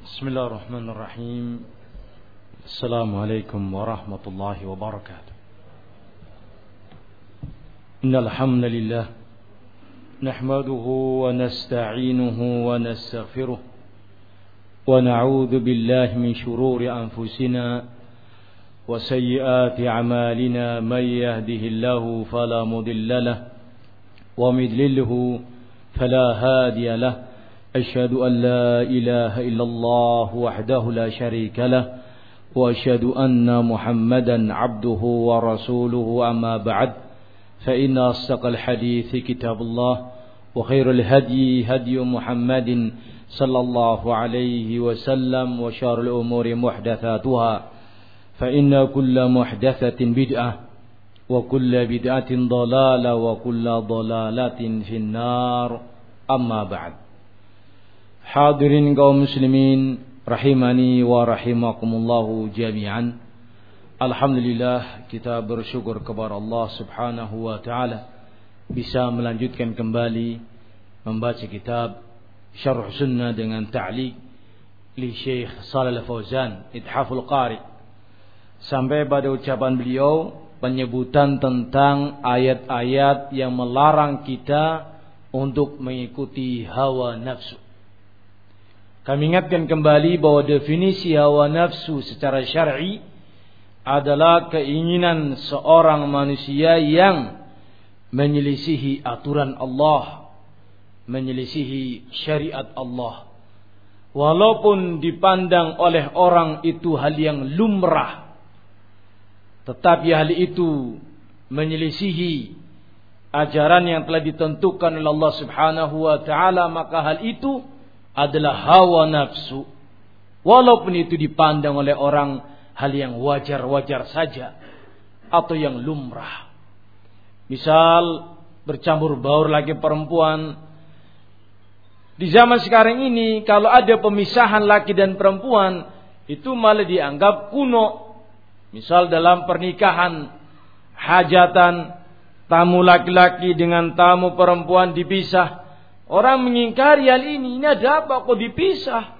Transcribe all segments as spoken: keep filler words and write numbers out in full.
بسم الله الرحمن الرحيم. السلام عليكم ورحمة الله وبركاته. إن الحمد لله نحمده ونستعينه ونستغفره ونعوذ بالله من شرور أنفسنا وسيئات أعمالنا. من يهده الله فلا مضل له ومن يضلله فلا هادي له. أشهد أن لا إله إلا الله وحده لا شريك له وأشهد أن محمدا عبده ورسوله. أما بعد فإن أصدق الحديث كتاب الله وخير الهدي هدي محمد صلى الله عليه وسلم وشر الأمور محدثاتها فإن كل محدثة بدعة وكل بدعة ضلالة وكل ضلالة في النار. أما بعد. Hadirin kaum muslimin rahimani wa rahimakumullahu jami'an. Alhamdulillah, kita bersyukur kepada Allah Subhanahu wa taala bisa melanjutkan kembali membaca kitab Syarh Sunnah dengan ta'liq li Syekh Shalih Al-Fauzan Ithaful Qari sampai pada ucapan beliau penyebutan tentang ayat-ayat yang melarang kita untuk mengikuti hawa nafsu. Kami ingatkan kembali bahwa definisi hawa nafsu secara syar'i adalah keinginan seorang manusia yang menyelisihi aturan Allah, menyelisihi syariat Allah. Walaupun dipandang oleh orang itu hal yang lumrah, tetapi hal itu menyelisihi ajaran yang telah ditentukan oleh Allah Subhanahu wa taala, maka hal itu adalah hawa nafsu. Walaupun itu dipandang oleh orang hal yang wajar-wajar saja atau yang lumrah. Misal bercampur baur laki perempuan. Di zaman sekarang ini kalau ada pemisahan laki dan perempuan itu malah dianggap kuno. Misal dalam pernikahan hajatan, tamu laki-laki dengan tamu perempuan dipisah. Orang mengingkari hal ini. Ini ada apa kok dipisah?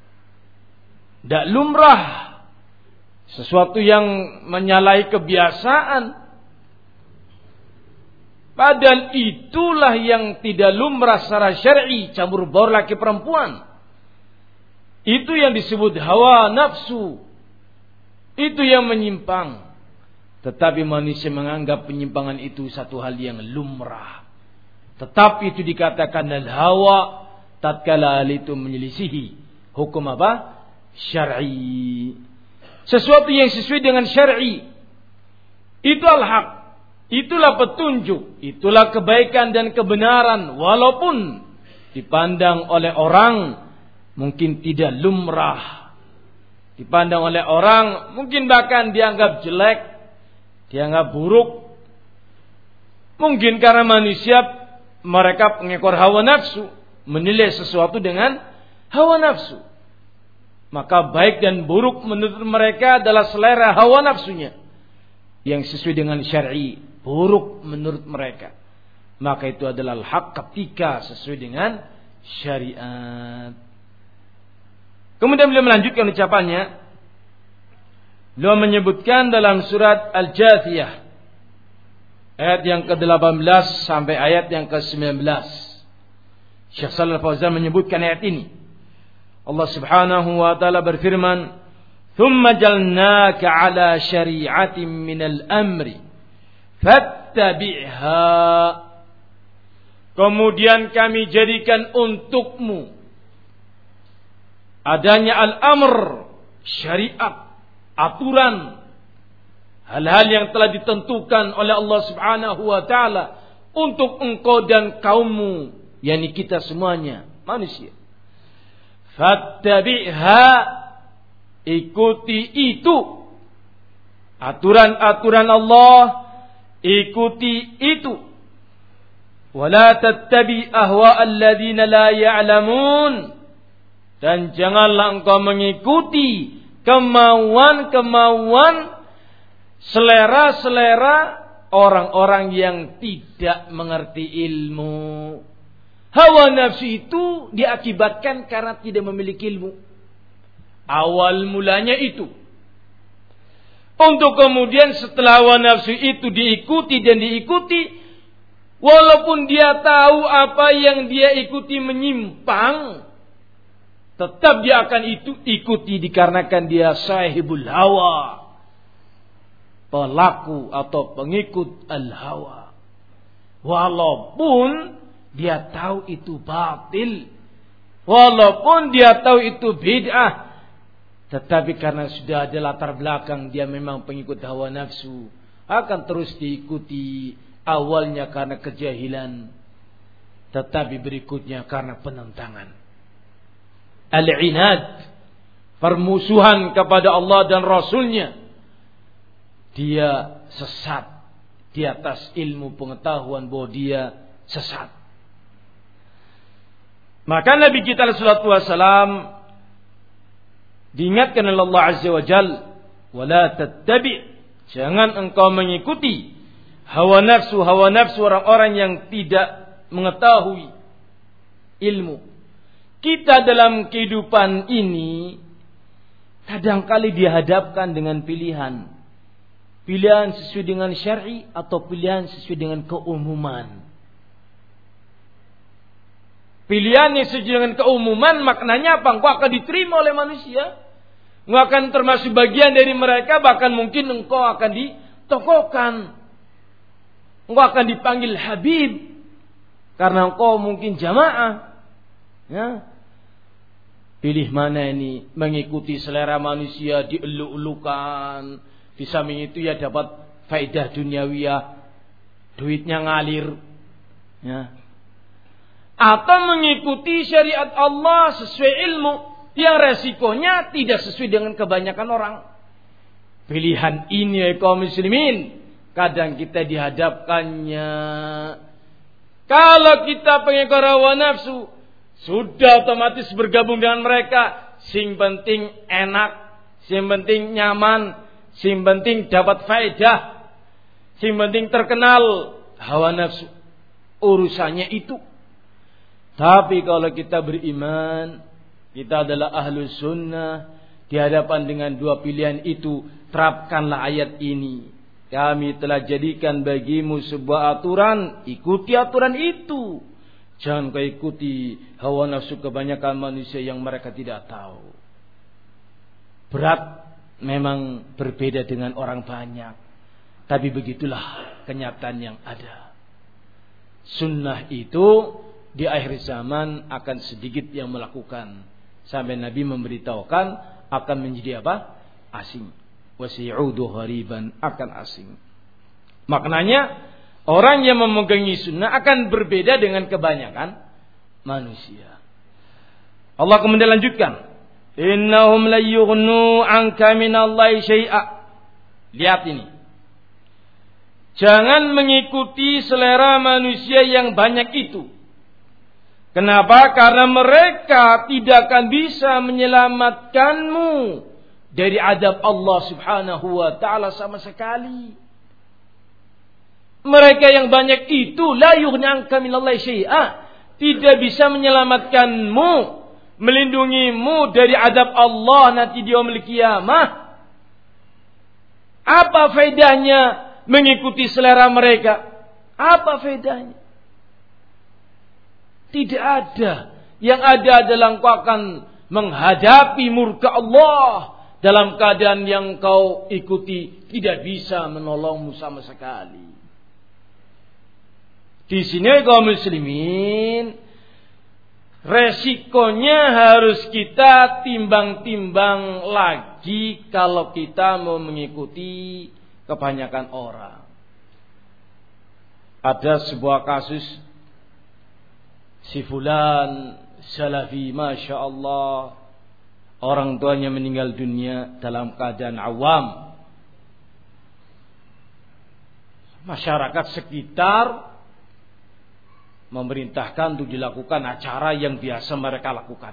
Tidak lumrah. Sesuatu yang menyalahi kebiasaan. Padahal itulah yang tidak lumrah secara syar'i, campur baur laki perempuan. Itu yang disebut hawa nafsu. Itu yang menyimpang. Tetapi manusia menganggap penyimpangan itu satu hal yang lumrah. Tetapi itu dikatakan al-hawa tatkala hal itu menyelisihi hukum apa? Syar'i. Sesuatu yang sesuai dengan syar'i. Itu al-haq. Itulah petunjuk. Itulah kebaikan dan kebenaran. Walaupun dipandang oleh orang mungkin tidak lumrah. Dipandang oleh orang mungkin bahkan dianggap jelek. Dianggap buruk. Mungkin karena manusia mereka pengekor hawa nafsu, menilai sesuatu dengan hawa nafsu. Maka baik dan buruk menurut mereka adalah selera hawa nafsunya. Yang sesuai dengan syar'i, buruk menurut mereka. Maka itu adalah al-haq ketika sesuai dengan syariat. Kemudian beliau melanjutkan ucapannya. Beliau menyebutkan dalam surat Al-Jathiyah ayat yang ke delapan belas sampai ayat yang ke sembilan belas. Syekh Shalih Al-Fauzan menyebutkan ayat ini. Allah Subhanahu wa taala berfirman, "Tsumma jalnaka 'ala syari'atin minal amri fattabi'ha." Kemudian kami jadikan untukmu adanya al-amr, syariat, aturan, hal-hal yang telah ditentukan oleh Allah Subhanahu wa taala untuk engkau dan kaummu, yakni kita semuanya, manusia. Fattabi'ha, ikuti itu. Aturan-aturan Allah, ikuti itu. Wala tattabi' ahwa'al ladzina la ya'lamun. Dan janganlah engkau mengikuti kemauan-kemauan, selera-selera orang-orang yang tidak mengerti ilmu. Hawa nafsu itu diakibatkan karena tidak memiliki ilmu. Awal mulanya itu. Untuk kemudian setelah hawa nafsu itu diikuti dan diikuti, walaupun dia tahu apa yang dia ikuti menyimpang, tetap dia akan itu ikuti dikarenakan dia sahibul hawa, pelaku atau pengikut al-hawa. Walaupun dia tahu itu batil, walaupun dia tahu itu bid'ah, tetapi karena sudah ada latar belakang dia memang pengikut hawa nafsu, akan terus diikuti. Awalnya karena kejahilan, tetapi berikutnya karena penentangan. Al-inad, permusuhan kepada Allah dan Rasulnya. Dia sesat di atas ilmu pengetahuan bahwa dia sesat. Maka Nabi kita sallallahu alaihi wasallam diingatkan oleh Allah Azza wa Jalla, wala tattabi', jangan engkau mengikuti hawa nafsu, hawa nafsu orang-orang yang tidak mengetahui ilmu. Kita dalam kehidupan ini kadangkali dihadapkan dengan pilihan. Pilihan sesuai dengan syar'i atau pilihan sesuai dengan keumuman. Pilihan yang sesuai dengan keumuman maknanya apa? Engkau akan diterima oleh manusia. Engkau akan termasuk bagian dari mereka, bahkan mungkin engkau akan ditokohkan. Engkau akan dipanggil Habib karena engkau mungkin jamaah. Ya. Pilih mana ini? Mengikuti selera manusia, dieluk-elukan. Di samping itu ya dapat faedah duniawiyah, duitnya ngalir. Ya. Atau mengikuti syariat Allah sesuai ilmu yang resikonya tidak sesuai dengan kebanyakan orang. Pilihan ini ya kaum muslimin, kadang kita dihadapkannya. Kalau kita pengikut hawa nafsu, sudah otomatis bergabung dengan mereka. Sing penting enak, sing penting nyaman, sing penting dapat faedah, sing penting terkenal. Hawa nafsu urusannya itu. Tapi kalau kita beriman, kita adalah ahlus sunnah, di hadapan dengan dua pilihan itu, terapkanlah ayat ini. Kami telah jadikan bagimu sebuah aturan, ikuti aturan itu. Jangan kau ikuti hawa nafsu kebanyakan manusia yang mereka tidak tahu. Berat memang berbeda dengan orang banyak, tapi begitulah kenyataan yang ada. Sunnah itu di akhir zaman akan sedikit yang melakukan, sampai Nabi memberitahukan akan menjadi apa? Asing. Wasi'udu ghariban, akan asing. Maknanya orang yang memegangi sunnah akan berbeda dengan kebanyakan manusia. Allah kemudian lanjutkan, innahum la yughnu 'anka minallahi syai'a. Lihat ini. Jangan mengikuti selera manusia yang banyak itu. Kenapa? Karena mereka tidak akan bisa menyelamatkanmu dari adab Allah Subhanahu wa ta'ala sama sekali. Mereka yang banyak itu la yughni 'anka minallahi syai'a, tidak bisa menyelamatkanmu, melindungimu dari adab Allah nanti di yaumil qiyamah. Apa faedahnya mengikuti selera mereka? Apa faedahnya? Tidak ada. Yang ada adalah engkau akan menghadapi murka Allah dalam keadaan yang kau ikuti tidak bisa menolongmu sama sekali. Di sini kaum muslimin, resikonya harus kita timbang-timbang lagi kalau kita mau mengikuti kebanyakan orang. Ada sebuah kasus, si fulan salafi, masya Allah, orang tuanya meninggal dunia dalam keadaan awam. Masyarakat sekitar memerintahkan untuk dilakukan acara yang biasa mereka lakukan.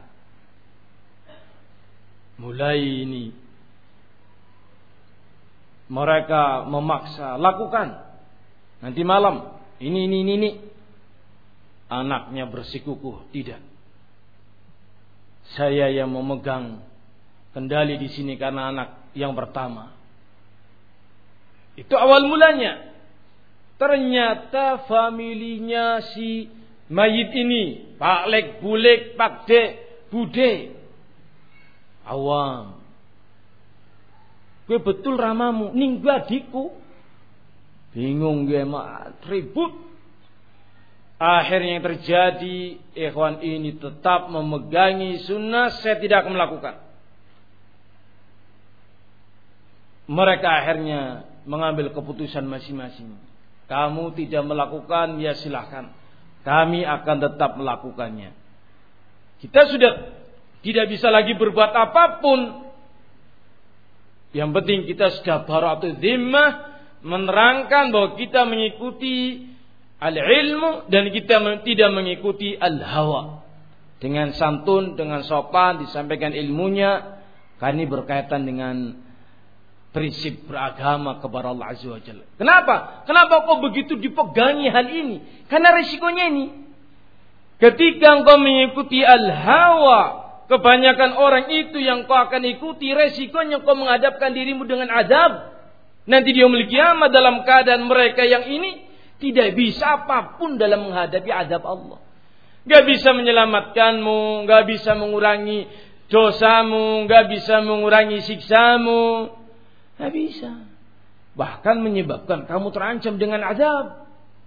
Mulai ini mereka memaksa, lakukan nanti malam ini ini ini, ini. Anaknya bersikukuh, tidak, saya yang memegang kendali di sini karena anak yang pertama. Itu awal mulanya. Ternyata familinya si mayit ini, Pak Lek, Bulek, Pak De, Bude, awam. Gue betul ramamu, ning gue adikku. Bingung gue mak ribut. Akhirnya yang terjadi, ikhwan ini tetap memegangi sunnah, saya tidak akan melakukan. Mereka akhirnya mengambil keputusan masing-masing. Kamu tidak melakukan, ya silahkan. Kami akan tetap melakukannya. Kita sudah tidak bisa lagi berbuat apapun. Yang penting kita sudah bara'atu dhimmah, menerangkan bahwa kita mengikuti al-ilmu dan kita tidak mengikuti al-hawa. Dengan santun, dengan sopan disampaikan ilmunya, karena ini berkaitan dengan prinsip beragama kepada Allah Azza wa Jalla. Kenapa? Kenapa kok begitu dipegangi hal ini? Karena risikonya ini. Ketika engkau mengikuti al-hawa, kebanyakan orang itu yang kau akan ikuti, resikonya kau menghadapkan dirimu dengan azab. Nanti di yaumul kiamat dalam keadaan mereka yang ini tidak bisa apapun dalam menghadapi azab Allah. Gak bisa menyelamatkanmu, gak bisa mengurangi dosamu, gak bisa mengurangi siksamu. Gak bisa. Bahkan menyebabkan kamu terancam dengan azab.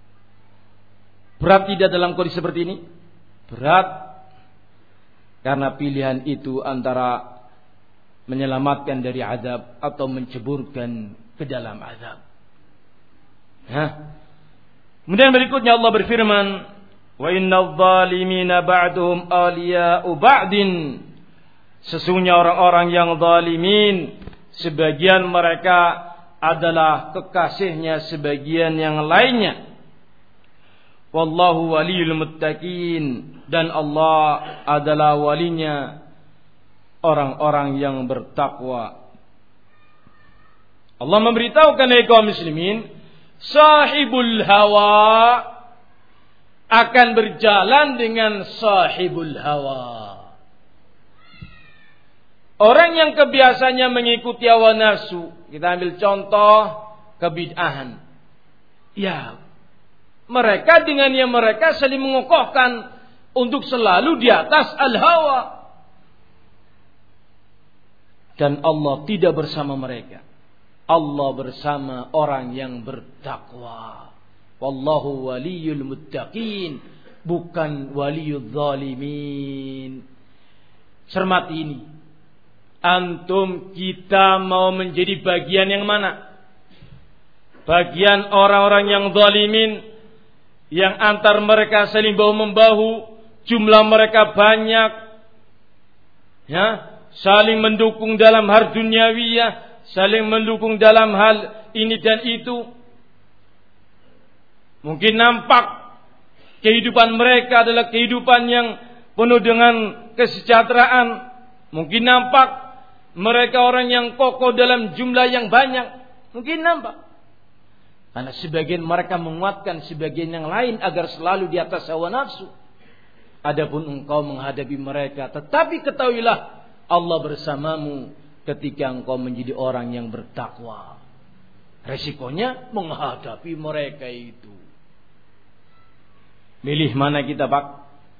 Berat tidak dalam kondisi seperti ini? Berat. Karena pilihan itu antara menyelamatkan dari azab atau menceburkan ke dalam azab. Hah? Kemudian berikutnya Allah berfirman, wa innadh dhalimina ba'duhum awliya'u ba'din. Sesungguhnya orang-orang yang zalimin, sebagian mereka adalah kekasihnya sebagian yang lainnya. Wallahu waliyul muttaqin, dan Allah adalah walinya orang-orang yang bertakwa. Allah memberitahukan kepada kaum muslimin, sahibul hawa akan berjalan dengan sahibul hawa. Orang yang kebiasaannya mengikuti hawa nafsu, kita ambil contoh kebid'ahan. Ya, mereka dengan yang mereka saling mengokohkan untuk selalu di atas al-hawa. Dan Allah tidak bersama mereka. Allah bersama orang yang bertakwa. Wallahu waliyul muttaqin, bukan waliyul zalimin. Cermati ini. Antum, kita mau menjadi bagian yang mana? Bagian orang-orang yang zalimin, yang antar mereka saling bahu-membahu, jumlah mereka banyak, ya, saling mendukung dalam hal duniawiyah, saling mendukung dalam hal ini dan itu. Mungkin nampak kehidupan mereka adalah kehidupan yang penuh dengan kesejahteraan. Mungkin nampak mereka orang yang kokoh dalam jumlah yang banyak. Mungkin nampak. Karena sebagian mereka menguatkan sebagian yang lain agar selalu di atas hawa nafsu. Adapun engkau menghadapi mereka, tetapi ketahuilah Allah bersamamu ketika engkau menjadi orang yang bertakwa. Resikonya menghadapi mereka itu. Milih mana kita, Pak?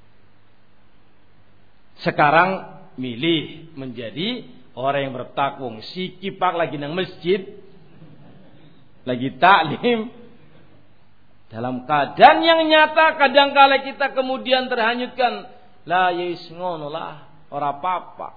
Sekarang milih menjadi orang yang bertakwa. Si Pak lagi nang masjid, lagi taklim, dalam keadaan yang nyata, kadangkala kita kemudian terhanyutkan. La yais ngono lah, ora apa-apa.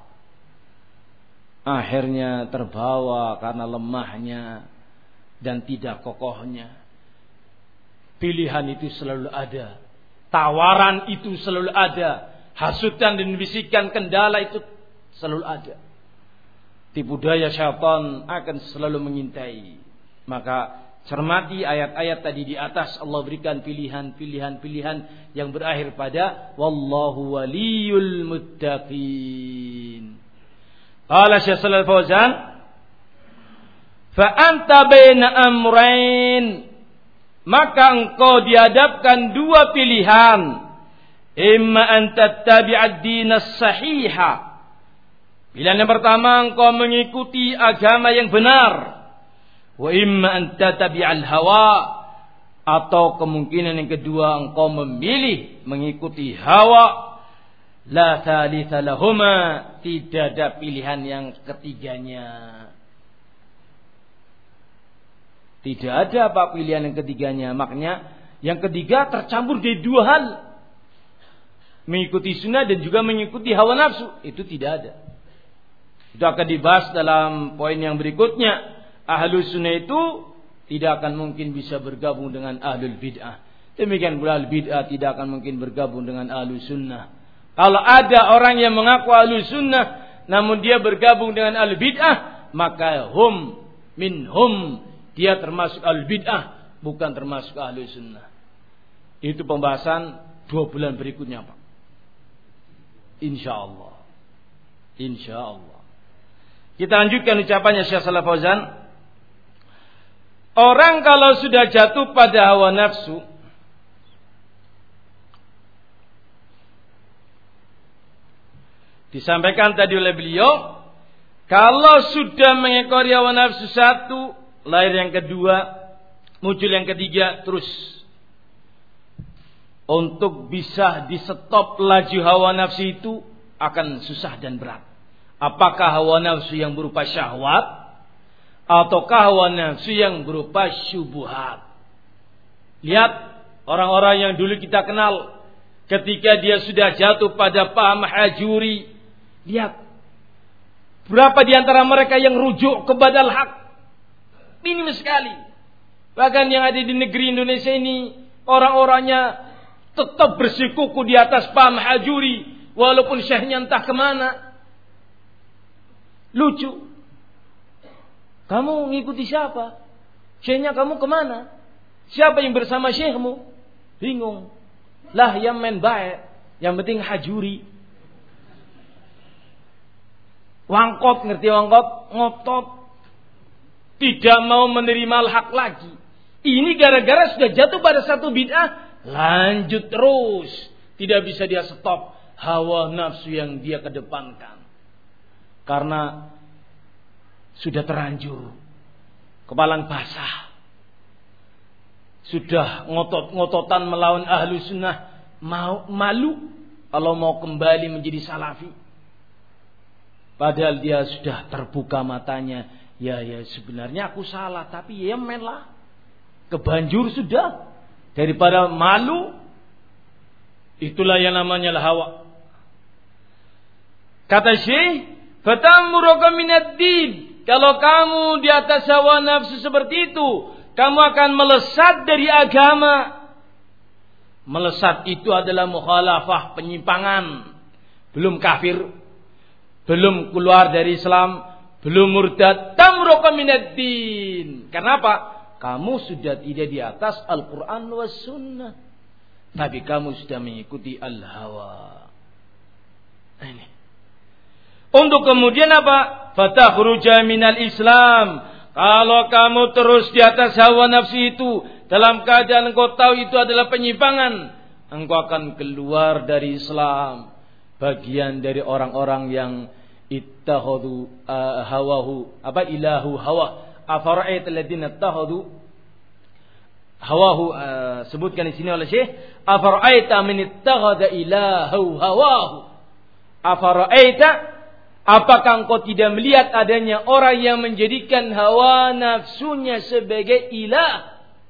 Akhirnya terbawa karena lemahnya dan tidak kokohnya. Pilihan itu selalu ada, tawaran itu selalu ada, hasutan dan bisikan kendala itu selalu ada. Tipu daya syaitan akan selalu mengintai. Maka cermati ayat-ayat tadi di atas. Allah berikan pilihan-pilihan-pilihan yang berakhir pada wallahu waliyul muttaqin. Qala Syekh Shalal Fauzan, fa anta baina amrain, maka engkau dihadapkan dua pilihan. Imma an tattabi'ad dinas sahiha, Pilihan yang pertama, engkau mengikuti agama yang benar. Wa imma an tatabi'al hawa, atau kemungkinan yang kedua engkau memilih mengikuti hawa. La thalitha lahuma, tidak ada pilihan yang ketiganya. Tidak ada apa pilihan yang ketiganya. Maknanya yang ketiga tercampur dari dua hal. Mengikuti sunnah dan juga mengikuti hawa nafsu. Itu tidak ada. Itu akan dibahas dalam poin yang berikutnya. Ahlus sunnah itu tidak akan mungkin bisa bergabung dengan ahlul bid'ah. Demikian pula ahlul bid'ah tidak akan mungkin bergabung dengan ahlus sunnah. Kalau ada orang yang mengaku ahlus sunnah namun dia bergabung dengan ahlul bid'ah, maka hum minhum, dia termasuk ahlul bid'ah, bukan termasuk ahlus sunnah. Itu pembahasan dua bulan berikutnya, Pak. Insyaallah. Insyaallah. Kita lanjutkan ucapannya Syekh Shalih Fauzan. Orang kalau sudah jatuh pada hawa nafsu, disampaikan tadi oleh beliau, kalau sudah mengekori hawa nafsu satu, lahir yang kedua, muncul yang ketiga, terus. Untuk bisa di stop laju hawa nafsu itu akan susah dan berat. Apakah hawa nafsu yang berupa syahwat, ataukah hawa nafsu yang berupa syubuhat? Lihat orang-orang yang dulu kita kenal, ketika dia sudah jatuh pada paham hajuri, lihat berapa di antara mereka yang rujuk kepada al-haq? Minim sekali. Bahkan yang ada di negeri Indonesia ini, orang-orangnya tetap bersikuku di atas paham hajuri, walaupun syekhnya entah kemana. Lucu. Kamu ngikuti siapa? Syekhnya kamu kemana? Siapa yang bersama syekhmu? Bingung. Lah yang main baik, yang penting hajuri. Wangkot, ngerti wangkot? Ngotot. Tidak mau menerima al-haq lagi. Ini gara-gara sudah jatuh pada satu bid'ah, lanjut terus. Tidak bisa dia stop hawa nafsu yang dia kedepankan. Karena sudah terlanjur kepalang basah, sudah ngotot-ngototan melawan ahlu sunnah, mau malu kalau mau kembali menjadi salafi. Padahal dia sudah terbuka matanya, ya ya sebenarnya aku salah, tapi ya menlah, kebanjur sudah, daripada malu. Itulah yang namanya hawa. Kata Syekh, fatamruka minad din. Kalau kamu di atas hawa nafsu seperti itu, kamu akan melesat dari agama. Melesat itu adalah mukhalafah, penyimpangan. Belum kafir, belum keluar dari Islam, belum murtad. Tamruka minad din. Kenapa? Kamu sudah tidak di atas Al-Quran was sunnah, tapi kamu sudah mengikuti al-hawa. Ini. Untuk kemudian apa? Fatakhruja minal Islam. Kalau kamu terus di atas hawa nafsu itu, dalam keadaan engkau tahu itu adalah penyimpangan, engkau akan keluar dari Islam. Bagian dari orang-orang yang ittakhadhu uh, hawahu, apa ilahu hawa. Afara'aita alladziina ittakhadhu hawahu, uh, sebutkan di sini oleh Syekh, afara'aita man ittakhadha ilahu hawahu. Afara'aita, apakah engkau tidak melihat adanya orang yang menjadikan hawa nafsunya sebagai ilah?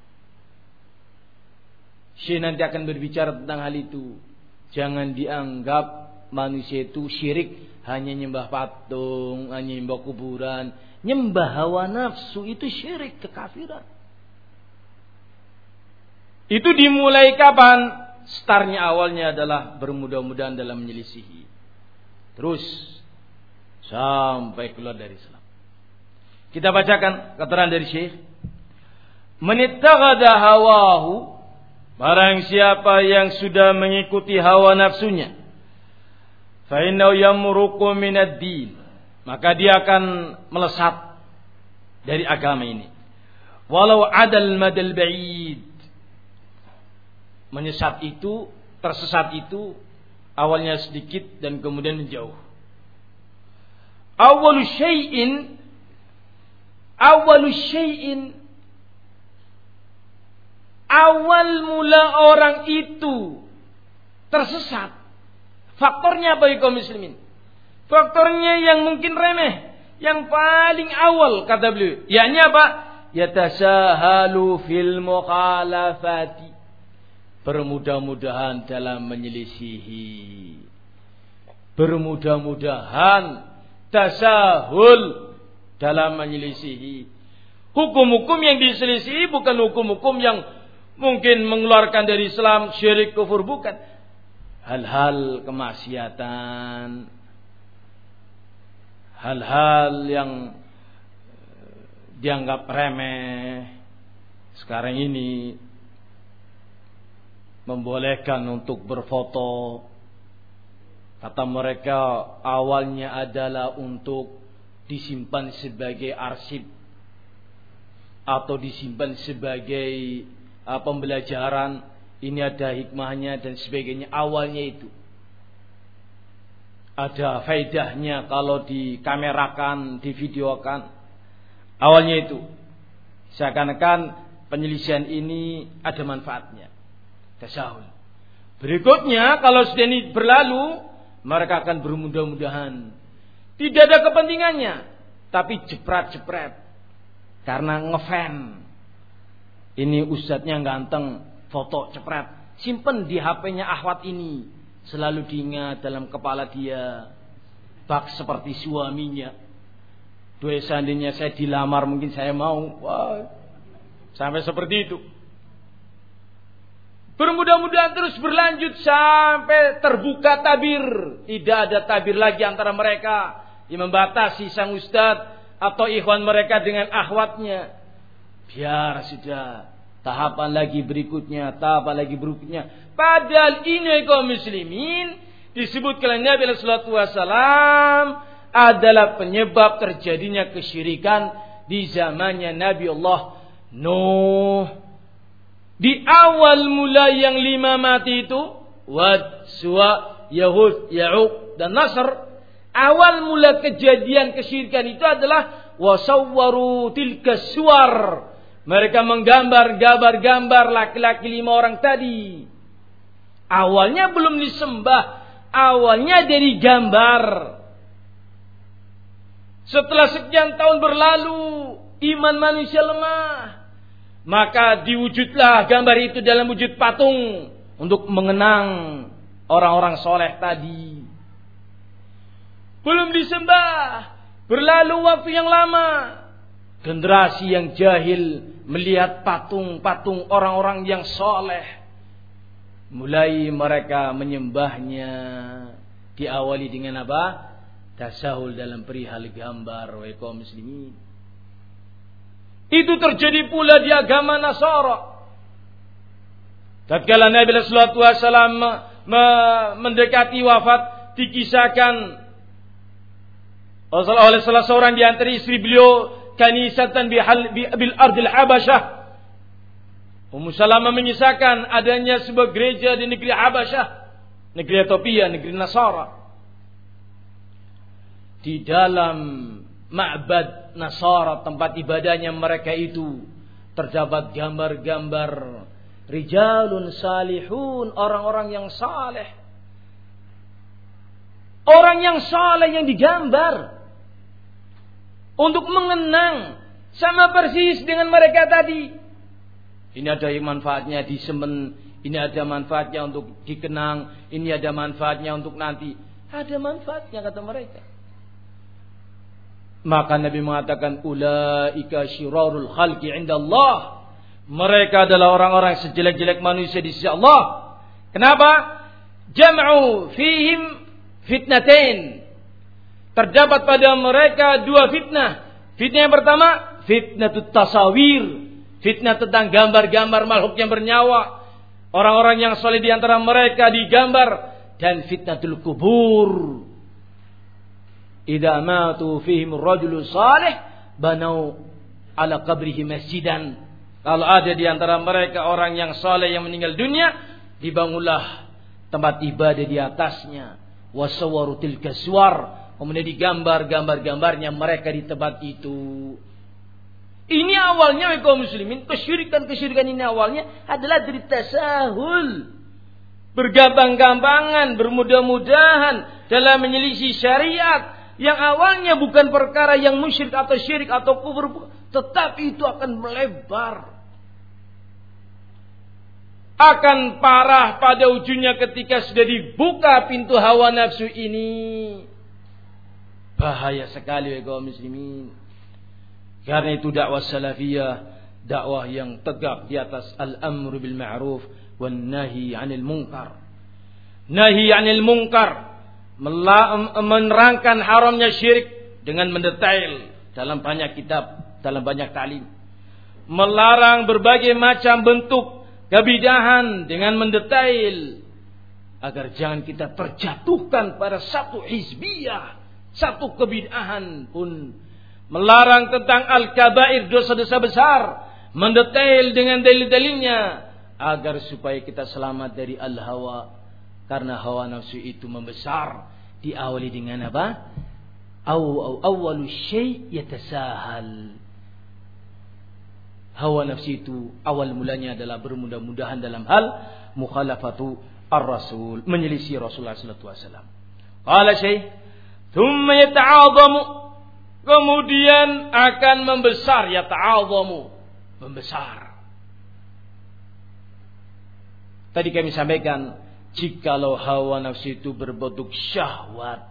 Syekh nanti akan berbicara tentang hal itu. Jangan dianggap manusia itu syirik, hanya nyembah patung, hanya nyembah kuburan. Nyembah hawa nafsu itu syirik, kekafiran. Itu dimulai kapan? Startnya awalnya adalah bermudah-mudahan dalam menyelisihi. Terus sampai keluar dari Islam. Kita bacakan keterangan dari Syekh. Manittaghada hawahu, barang siapa yang sudah mengikuti hawa nafsunya, fa innahu yamruqu minad din, maka dia akan melesat dari agama ini. Walau adal madal ba'id, menyesat itu, tersesat itu awalnya sedikit dan kemudian menjauh. Awalu syai'in awalu syai'in awal mula orang itu tersesat. Faktornya apa ya kaum muslimin? Faktornya yang mungkin remeh, yang paling awal kata beliau, yakni apa? Yatasahalu fil mukhalafati. Bermudah-mudahan dalam menyelisihi. Bermudah-mudahan tasahul dalam menyelisihi. Hukum-hukum yang diselisihi bukan hukum-hukum yang mungkin mengeluarkan dari Islam, syirik, kufur, bukan. Hal-hal kemaksiatan, hal-hal yang dianggap remeh sekarang ini, membolehkan untuk berfoto. Kata mereka awalnya adalah untuk disimpan sebagai arsip atau disimpan sebagai uh, pembelajaran. Ini ada hikmahnya dan sebagainya. Awalnya itu ada faedahnya kalau dikamerakan, divideokan. Awalnya itu seakan-akan penyelisihan ini ada manfaatnya. Tasahul. Berikutnya kalau sudah ini berlalu, mereka akan bermudah-mudahan. Tidak ada kepentingannya, tapi jepret-jepret karena ngefan. Ini ustadznya ganteng, foto cepret, simpen di H P-nya akhwat ini, selalu diingat dalam kepala dia. Bak seperti suaminya. Dua seandainya saya dilamar mungkin saya mau. Wah, sampai seperti itu. Bermudah-mudahan terus berlanjut sampai terbuka tabir. Tidak ada tabir lagi antara mereka yang membatasi sang ustadz atau ikhwan mereka dengan akhwatnya. Biar sudah tahapan lagi berikutnya, tahapan lagi berikutnya. Padahal ini kaum muslimin disebutkan Nabi sallallahu alaihi wasallam adalah penyebab terjadinya kesyirikan di zamannya Nabi Allah Nuh. Di awal mula yang lima mati itu, Wad, Suwa, Yahud, Ya'uq dan Nasr. Awal mula kejadian kesyirikan itu adalah wasawwaru tilka suwar. Mereka menggambar gambar-gambar laki-laki lima orang tadi. Awalnya belum disembah, awalnya dari gambar. Setelah sekian tahun berlalu, iman manusia lemah. Maka diwujudlah gambar itu dalam wujud patung untuk mengenang orang-orang soleh tadi. Belum disembah, berlalu waktu yang lama. Generasi yang jahil melihat patung-patung orang-orang yang soleh. Mulai mereka menyembahnya. Diawali dengan apa? Tasahul dalam perihal gambar. Wa kaum muslimin. Itu terjadi pula di agama Nasara. Tatkala Nabi sallallahu alaihi wasallam mendekati wafat, dikisahkan oleh salah seorang di antara istri beliau, kanisatan bil ardil Habasyah. Ummu Salamah mengisahkan adanya sebuah gereja di negeri Habasyah, negeri Ethiopia, negeri Nasara. Di dalam ma'bad Nasara, tempat ibadahnya mereka itu, terdapat gambar-gambar rijalun salihun, orang-orang yang saleh. Orang yang saleh yang digambar untuk mengenang, sama persis dengan mereka tadi. Ini ada manfaatnya disemen, ini ada manfaatnya untuk dikenang, ini ada manfaatnya untuk nanti. Ada manfaatnya kata mereka. Maka Nabi mengatakan ulaika syirarul khalqi indallah. Mereka adalah orang-orang sejelek-jelek manusia di sisi Allah. Kenapa? Jam'u fihim fitnatain. Terdapat pada mereka dua fitnah. Fitnah yang pertama, fitnatut tasawir. Fitnah tentang gambar-gambar makhluk yang bernyawa. Orang-orang yang soleh di antara mereka digambar. Dan fitnatul kubur. Idza matu fihim ar-rajulu salih banau ala qabrihi masjidan. Kalau ada di antara mereka orang yang saleh yang meninggal dunia, dibangunlah tempat ibadah di atasnya. Wasawwaru tilka suwar, kemudian digambar gambar-gambarnya mereka di tempat itu. Ini awalnya kaum muslimin, kesyirikan-kesyirikan ini awalnya adalah dari tasahul. Bergampang-gampangan, bermudah-mudahan dalam menyelisih syariat yang awalnya bukan perkara yang musyrik atau syirik atau kufur, tetapi itu akan melebar. Akan parah pada ujungnya ketika sudah dibuka pintu hawa nafsu ini. Bahaya sekali kaum muslimin. Karena itu dakwah salafiyah, dakwah yang tegak di atas al-amru bil ma'ruf wan nahi 'anil munkar. Nahi 'anil munkar, menerangkan haramnya syirik dengan mendetail dalam banyak kitab, dalam banyak ta'lim. Melarang berbagai macam bentuk kebidahan dengan mendetail agar jangan kita terjatuhkan pada satu hizbiyah, satu kebidahan pun. Melarang tentang al-kabair, dosa-dosa besar, mendetail dengan dalil-dalilnya agar supaya kita selamat dari al-hawa, karena hawa nafsu itu membesar. Diawali dengan apa? Aw awwalu syai' yatasahal. Hawa nafsu itu awal mulanya adalah bermudah-mudahan dalam hal mukhalafatu ar-rasul, menyelisih Rasulullah sallallahu alaihi wasallam. Qala syai' thumma yata'adhamu, kemudian akan membesar, ya ta'adhamu, membesar. Tadi kami sampaikan, jikalau hawa nafsu itu berbentuk syahwat,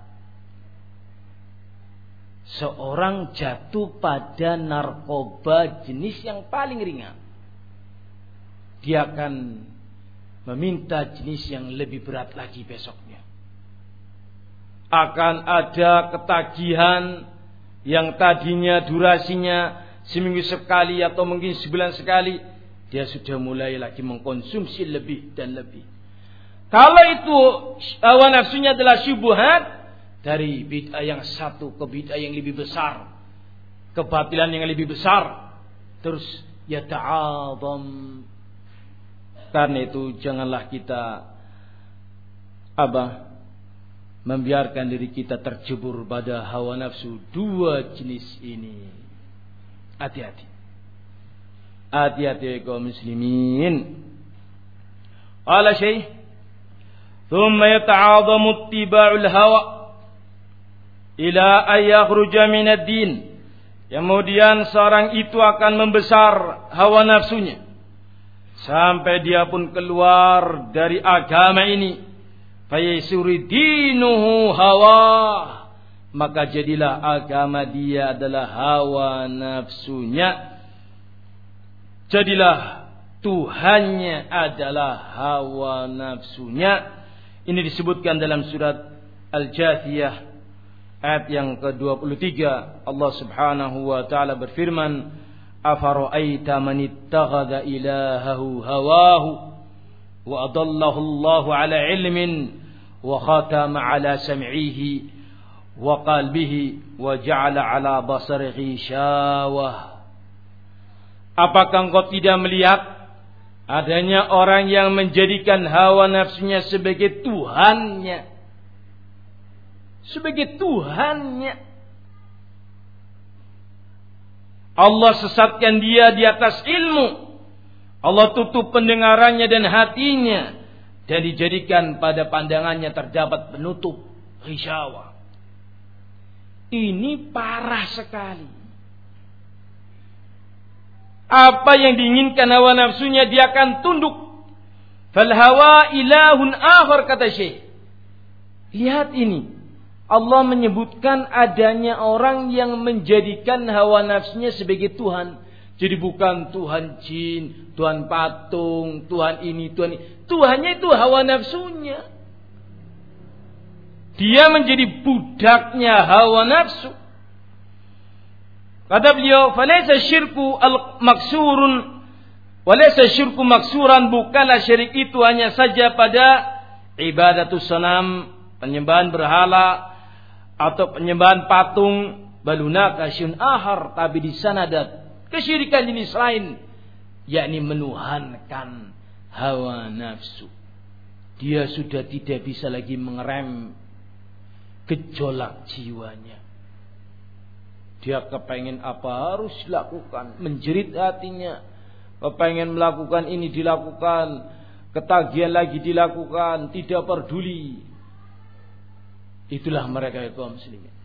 seorang jatuh pada narkoba jenis yang paling ringan. Dia akan meminta jenis yang lebih berat lagi besoknya. Akan ada ketagihan yang tadinya durasinya seminggu sekali atau mungkin sebulan sekali, dia sudah mulai lagi mengkonsumsi lebih dan lebih. Kalau itu hawa nafsunya adalah syubhat, dari bid'ah yang satu ke bid'ah yang lebih besar, kebatilan yang lebih besar, terus ya ta'adham. Karena itu janganlah kita apa membiarkan diri kita terjebur pada hawa nafsu dua jenis ini. Hati-hati. Hati-hati kaum muslimin. Qala syekh, thumma yata'adhamu ittiba'ul hawa ila ay yakhruja min ad-din. Kemudian seorang itu akan membesar hawa nafsunya sampai dia pun keluar dari agama ini. Fayasuri dinuhu hawa, maka jadilah agama dia adalah hawa nafsunya. Jadilah Tuhannya adalah hawa nafsunya. Ini disebutkan dalam surat Al-Jathiyah ayat yang ke dua puluh tiga. Allah Subhanahu wa taala berfirman, "Afara'aita man ittakhadha ilahahu hawahu wa adallahu Allahu 'ala 'ilmin wa khatama 'ala sam'ihi wa qalbihi wa ja'ala 'ala basarihi syawah." Apakah engkau tidak melihat adanya orang yang menjadikan hawa nafsunya sebagai Tuhannya? Sebagai Tuhannya. Allah sesatkan dia di atas ilmu. Allah tutup pendengarannya dan hatinya, dan dijadikan pada pandangannya terdapat penutup ghisyawa. Ini parah sekali. Apa yang diinginkan hawa nafsunya dia akan tunduk. Fal hawa ilahun akhar, kata Syekh. Lihat ini. Allah menyebutkan adanya orang yang menjadikan hawa nafsunya sebagai Tuhan. Jadi bukan Tuhan jin, Tuhan patung, Tuhan ini, Tuhan ini. Tuhannya itu hawa nafsunya. Dia menjadi budaknya hawa nafsu. Kata beliau, "Falaysa syirku al-maksurun, walaysa syirku maksuran," bukanlah syirik itu hanya saja pada ibadatus sanam, penyembahan berhala atau penyembahan patung, balunaka syun ahar, tapi di sana ada kesyirikan jenis lain, yakni menuhankan hawa nafsu. Dia sudah tidak bisa lagi mengerem. gejolak jiwanya. Dia kepengen apa harus dilakukan, menjerit hatinya. Kepengen melakukan ini dilakukan, ketagihan lagi dilakukan, tidak peduli. Itulah mereka kaum muslimin.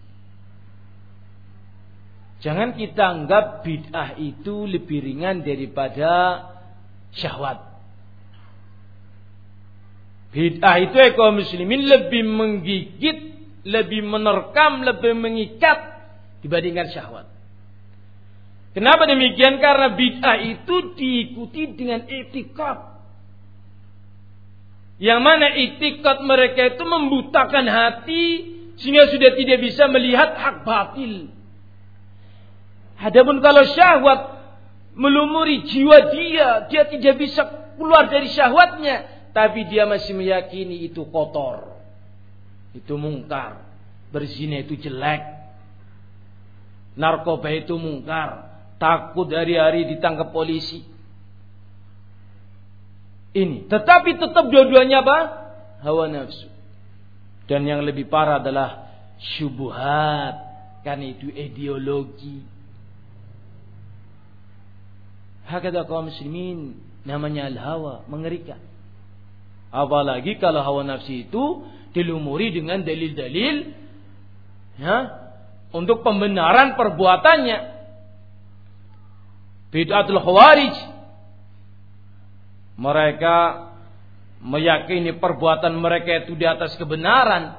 Jangan kita anggap bid'ah itu lebih ringan daripada syahwat. Bid'ah itu kaum muslimin lebih menggigit, lebih menerkam, lebih mengikat dibandingkan syahwat. Kenapa demikian? Karena bid'ah itu diikuti dengan i'tikad. Yang mana i'tikad mereka itu membutakan hati sehingga sudah tidak bisa melihat hak batil. Adapun kalau syahwat melumuri jiwa dia, dia tidak bisa keluar dari syahwatnya, tapi dia masih meyakini itu kotor, itu mungkar, berzina itu jelek, narkoba itu mungkar, takut hari-hari ditangkap polisi. Ini, tetapi tetap dua-duanya apa? Hawa nafsu. Dan yang lebih parah adalah syubhat, karena itu ideologi. Hakada kaum muslimin, namanya al-hawa, mengerikan. Apalagi kalau hawa nafsu itu dilumuri dengan dalil-dalil ya, untuk pembenaran perbuatannya. Bid'atul khawarij, mereka meyakini perbuatan mereka itu di atas kebenaran,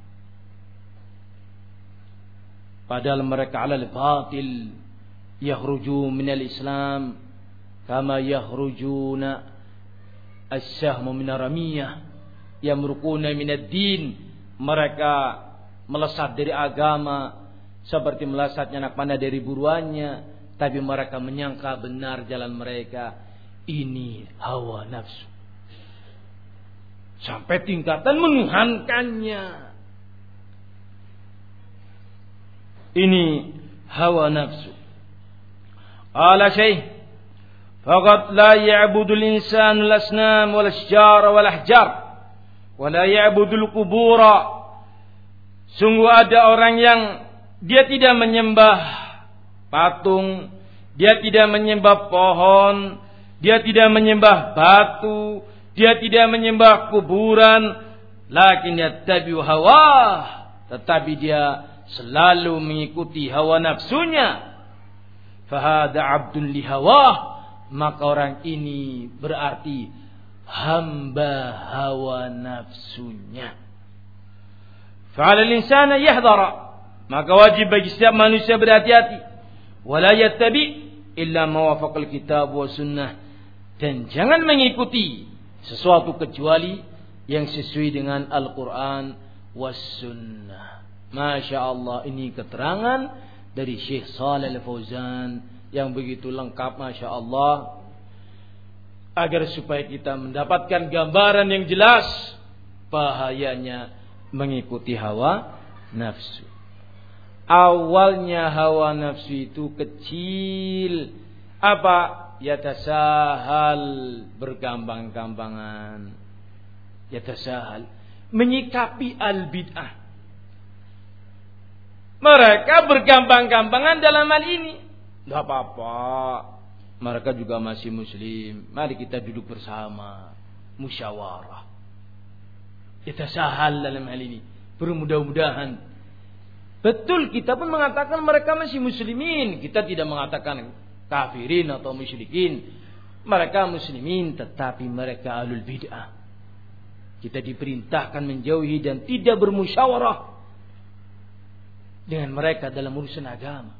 padahal mereka alal batil, yakhruju minal Islam kama yakhrujuna as-sahmu minar ramiyah, yamruquna minad din. Mereka melesat dari agama seperti melesatnya anak panah dari buruannya, tapi mereka menyangka benar jalan mereka. Ini hawa nafsu, sampai tingkatan menuhankannya. Ini hawa nafsu. Ala syekh, faqad la ya'budu al-insanu al-asnam wal-ashjar wal-ahjar wa la ya'budu al-qubura. Sungguh ada orang yang dia tidak menyembah patung, dia tidak menyembah pohon, dia tidak menyembah batu, dia tidak menyembah kuburan, lakin yattabi'u hawa, tetapi dia selalu mengikuti hawa nafsunya. Fahada abdun li hawa, maka orang ini berarti hamba hawa nafsunya. Fa'ala al-insana yahdhara, maka wajib bagi setiap manusia berhati-hati. Wala yattabi illa ma wafaqa al-kitab wa sunnah, dan jangan mengikuti sesuatu kecuali yang sesuai dengan Al-Quran was sunnah. Masya Allah, ini keterangan dari Syekh Shalih Al-Fauzan yang begitu lengkap, Masya Allah, agar supaya kita mendapatkan gambaran yang jelas bahayanya mengikuti hawa nafsu. Awalnya hawa nafsu itu kecil, apa? Yatasahal, bergampang-gampangan. Yatasahal, menyikapi al-bid'ah. Mereka bergampang-gampangan dalam hal ini. Tidak apa-apa, mereka juga masih muslim, mari kita duduk bersama, musyawarah. Yatasahal dalam hal ini, bermudah-mudahan. Betul, kita pun mengatakan mereka masih muslimin, kita tidak mengatakan kafirin atau musyrikin. Mereka muslimin, tetapi mereka ahlul bid'ah. Kita diperintahkan menjauhi dan tidak bermusyawarah dengan mereka dalam urusan agama.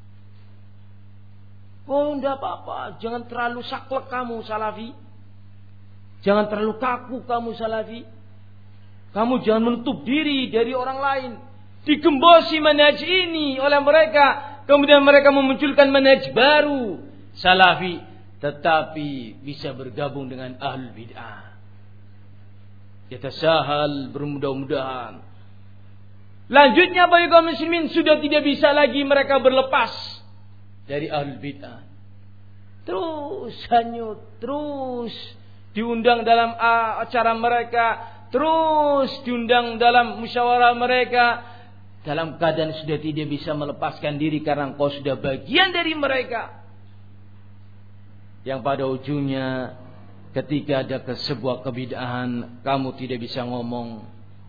Oh, tidak apa-apa, jangan terlalu saklek kamu salafi, jangan terlalu kaku kamu salafi, kamu jangan menutup diri dari orang lain. Digembosi manhaj ini oleh mereka, kemudian mereka memunculkan manhaj baru salafi, tetapi bisa bergabung dengan ahlul bid'ah. Yatasahal, bermudah-mudahan. Lanjutnya bagi kaum muslimin, sudah tidak bisa lagi mereka berlepas dari ahlul bid'ah. Terus hanyut, terus diundang dalam acara mereka, terus diundang dalam musyawarah mereka, dalam keadaan sudah tidak bisa melepaskan diri karena engkau sudah bagian dari mereka. Yang pada ujungnya ketika ada sebuah kebid'ahan, kamu tidak bisa ngomong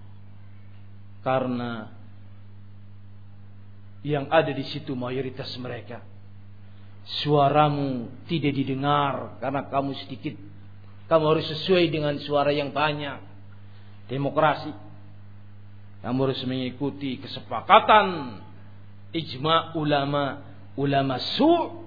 karena yang ada di situ mayoritas mereka. Suaramu tidak didengar karena kamu sedikit. Kamu harus sesuai dengan suara yang banyak. Demokrasi. Kamu harus mengikuti kesepakatan ijma ulama, ulama su'.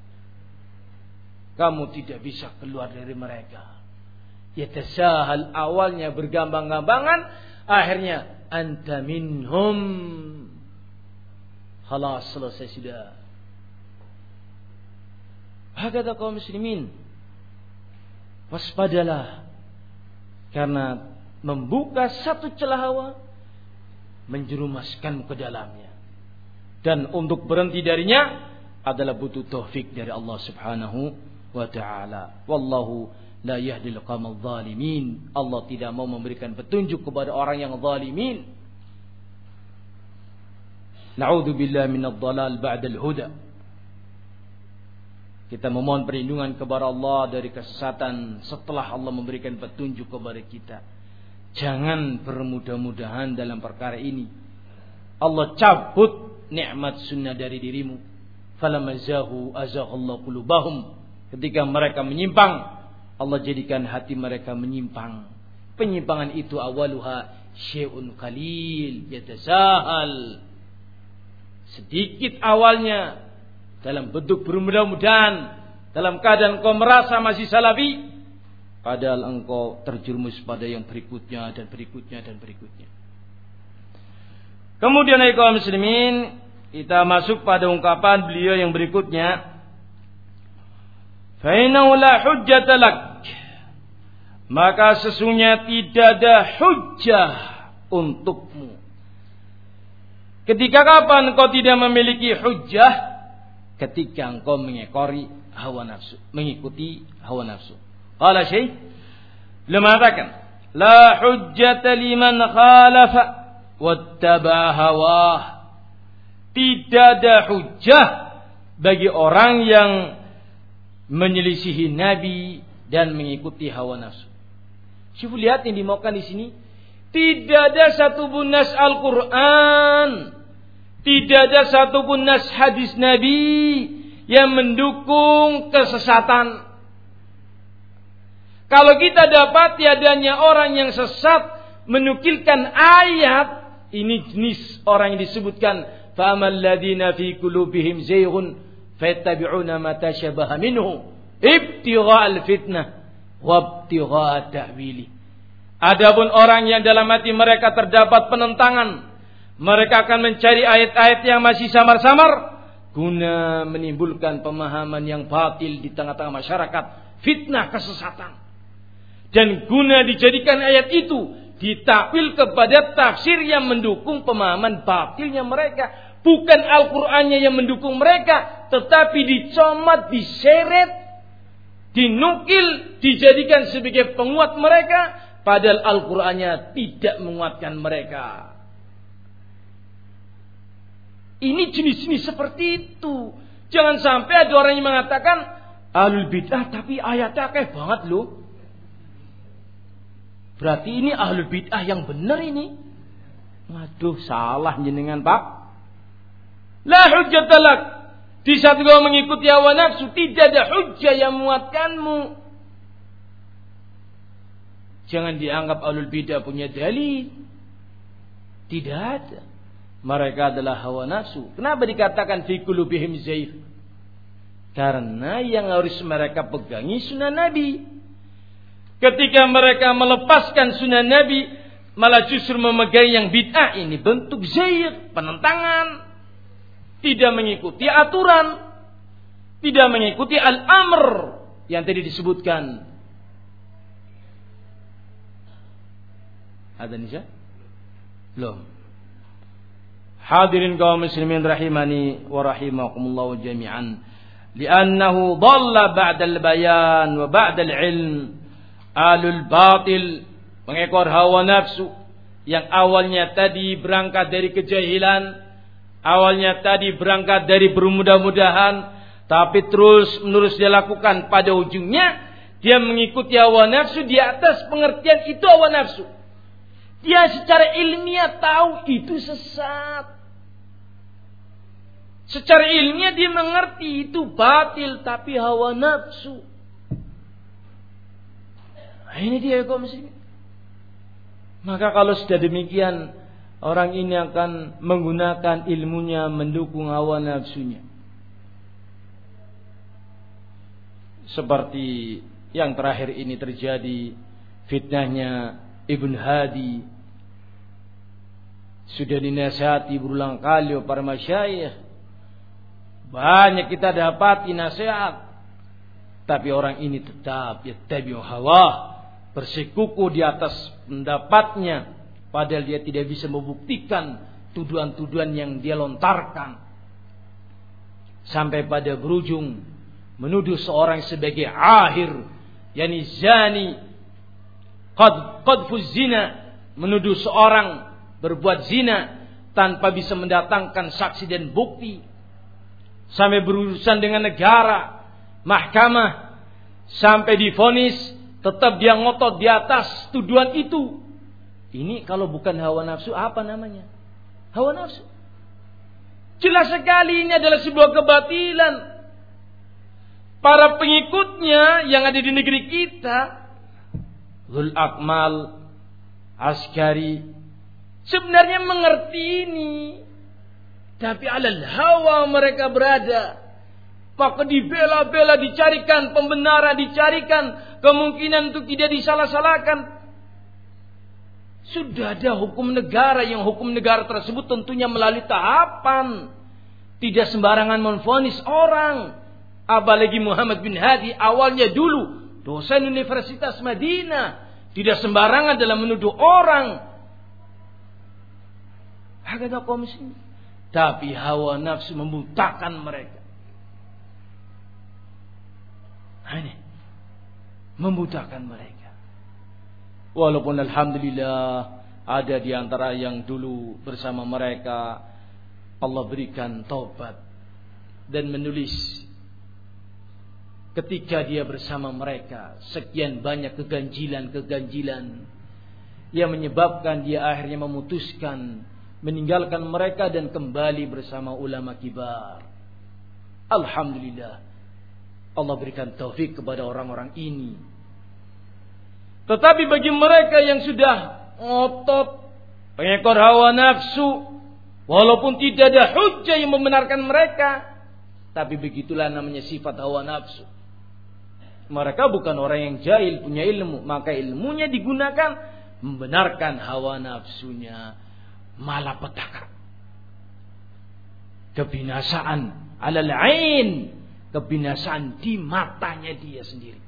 Kamu tidak bisa keluar dari mereka. Yatasahal, awalnya bergambang-gambangan, akhirnya anta minhum. Khalas, selesai sudah. Hakata kaum muslimin. Waspadalah. Karena membuka satu celah hawa, menjerumaskan ke dalamnya. Dan untuk berhenti darinya adalah butuh taufik dari Allah Subhanahu wa ta'ala. Wallahu la yahdil qaumal zalimin. Allah tidak mau memberikan petunjuk kepada orang yang zalimin. Na'udzu billahi minadh dhalal ba'dal huda. Kita memohon perlindungan kepada Allah dari kesesatan setelah Allah memberikan petunjuk kepada kita. Jangan bermudah-mudahan dalam perkara ini. Allah cabut nikmat sunnah dari dirimu. Falamazahu azaghallahu qulubahum. Ketika mereka menyimpang, Allah jadikan hati mereka menyimpang. Penyimpangan itu awaluha syai'un qalil yatasahal. Sedikit awalnya dalam bentuk bermudah-mudahan, dalam keadaan kau merasa masih salafi, padahal engkau terjerumus pada yang berikutnya dan berikutnya dan berikutnya. Kemudian ayat kaum muslimin, kita masuk pada ungkapan beliau yang berikutnya. Fa innahu la hujjata lak. Maka sesungguhnya tidak ada hujjah untukmu. Ketika kapan engkau tidak memiliki hujjah? Ketika engkau mengekori hawa nafsu, mengikuti hawa nafsu. Qala Syekh, beliau mengatakan, la hujjata liman khalafa wattaba hawah. Tidak ada hujjah bagi orang yang menyelisihi Nabi dan mengikuti hawa nafsu. Coba lihat yang dimaukan di sini. Tidak ada satupun nas Al-Quran, tidak ada satupun nas hadis Nabi yang mendukung kesesatan. Kalau kita dapat tiadanya orang yang sesat menukilkan ayat, ini jenis orang yang disebutkan فَأَمَا الَّذِينَ فِي قُلُوبِهِمْ زَيْغٌ فَيَتَّبِعُونَ مَا تَشَابَهَ مِنْهُ ابْتِغَاءَ الْفِتْنَةِ وَابْتِغَاءَ تَأْوِيلِهِ. Adapun orang yang dalam hati mereka terdapat penentangan, mereka akan mencari ayat-ayat yang masih samar-samar guna menimbulkan pemahaman yang batil di tengah-tengah masyarakat, fitnah kesesatan. Dan guna dijadikan ayat itu ditakwil kepada tafsir yang mendukung pemahaman batilnya mereka. Bukan Al-Qur'annya yang mendukung mereka, tetapi dicomat, diseret, dinukil, dijadikan sebagai penguat mereka, padahal Al-Qur'annya tidak menguatkan mereka. Ini jenis-jenis seperti itu. Jangan sampai ada orang yang mengatakan ahlul bid'ah tapi ayatnya kayak banget loh. Berarti ini ahlul bid'ah yang benar ini. Waduh, salah jenengan Pak. La hujjata lak. Di saat kau mengikuti hawa nafsu, tidak ada hujjah yang menguatkanmu. Jangan dianggap ahlul bid'ah punya dalil. Tidak ada. Mereka adalah hawa nafsu. Kenapa dikatakan fi qulubihim zayg? Karena yang harus mereka pegangi sunnah Nabi. Ketika mereka melepaskan sunnah Nabi, malah justru memegang yang bid'ah, ini bentuk zayg, penentangan. Tidak mengikuti aturan, tidak mengikuti al-amr yang tadi disebutkan. Ada Nisha? Belum. Hadirin kaum muslimin rahimani wa rahimakumullah jami'an. Li'annahu dhalla ba'dal bayan wa ba'dal ilm. Alul batil, mengekor hawa nafsu, yang awalnya tadi berangkat dari kejahilan, awalnya tadi berangkat dari bermudah-mudahan, tapi terus menerus dia lakukan, pada ujungnya dia mengikuti hawa nafsu di atas pengertian itu hawa nafsu. Dia secara ilmiah tahu itu sesat. Secara ilmiah dia mengerti itu batil, tapi hawa nafsu. Nah, ini dia kaum muslimin. Maka kalau sudah demikian, orang ini akan menggunakan ilmunya mendukung hawa nafsunya. Seperti yang terakhir ini terjadi, fitnahnya Ibn Hadi. Sudah dinasihati berulang kali oleh para masyayikh. Banyak kita dapati nasihat, tapi orang ini tetap yattabi'u hawa, bersikuku di atas pendapatnya, padahal dia tidak bisa membuktikan tuduhan-tuduhan yang dia lontarkan. Sampai pada berujung menuduh seorang sebagai ahir, yakni zani, qad qadfu zina, menuduh seorang berbuat zina tanpa bisa mendatangkan saksi dan bukti. Sampai berurusan dengan negara, mahkamah, sampai divonis, tetap dia ngotot di atas tuduhan itu. Ini kalau bukan hawa nafsu, apa namanya? Hawa nafsu. Jelas sekali ini adalah sebuah kebatilan. Para pengikutnya yang ada di negeri kita, Dhul Akmal, Askari, sebenarnya mengerti ini. Tapi alal hawa mereka berada. Maka dibela-bela, dicarikan pembenaran, dicarikan kemungkinan untuk tidak disalah-salahkan. Sudah ada hukum negara, yang hukum negara tersebut tentunya melalui tahapan. Tidak sembarangan menvonis orang. Apalagi Muhammad bin Hadi awalnya dulu dosen Universitas Madinah. Tidak sembarangan dalam menuduh orang. Hakata kaum muslimin. Tapi hawa nafsu membutakan mereka. Ini membutakan mereka. Walaupun alhamdulillah ada di antara yang dulu bersama mereka, Allah berikan taubat dan menulis ketika dia bersama mereka sekian banyak keganjilan-keganjilan yang menyebabkan dia akhirnya memutuskan meninggalkan mereka dan kembali bersama ulama kibar. Alhamdulillah, Allah berikan taufik kepada orang-orang ini. Tetapi bagi mereka yang sudah ngotot, pengekor hawa nafsu, walaupun tidak ada hujjah yang membenarkan mereka, tapi begitulah namanya sifat hawa nafsu. Mereka bukan orang yang jahil, punya ilmu, maka ilmunya digunakan membenarkan hawa nafsunya. Malapetaka, kebinasaan alal ain, kebinasaan di matanya dia sendiri.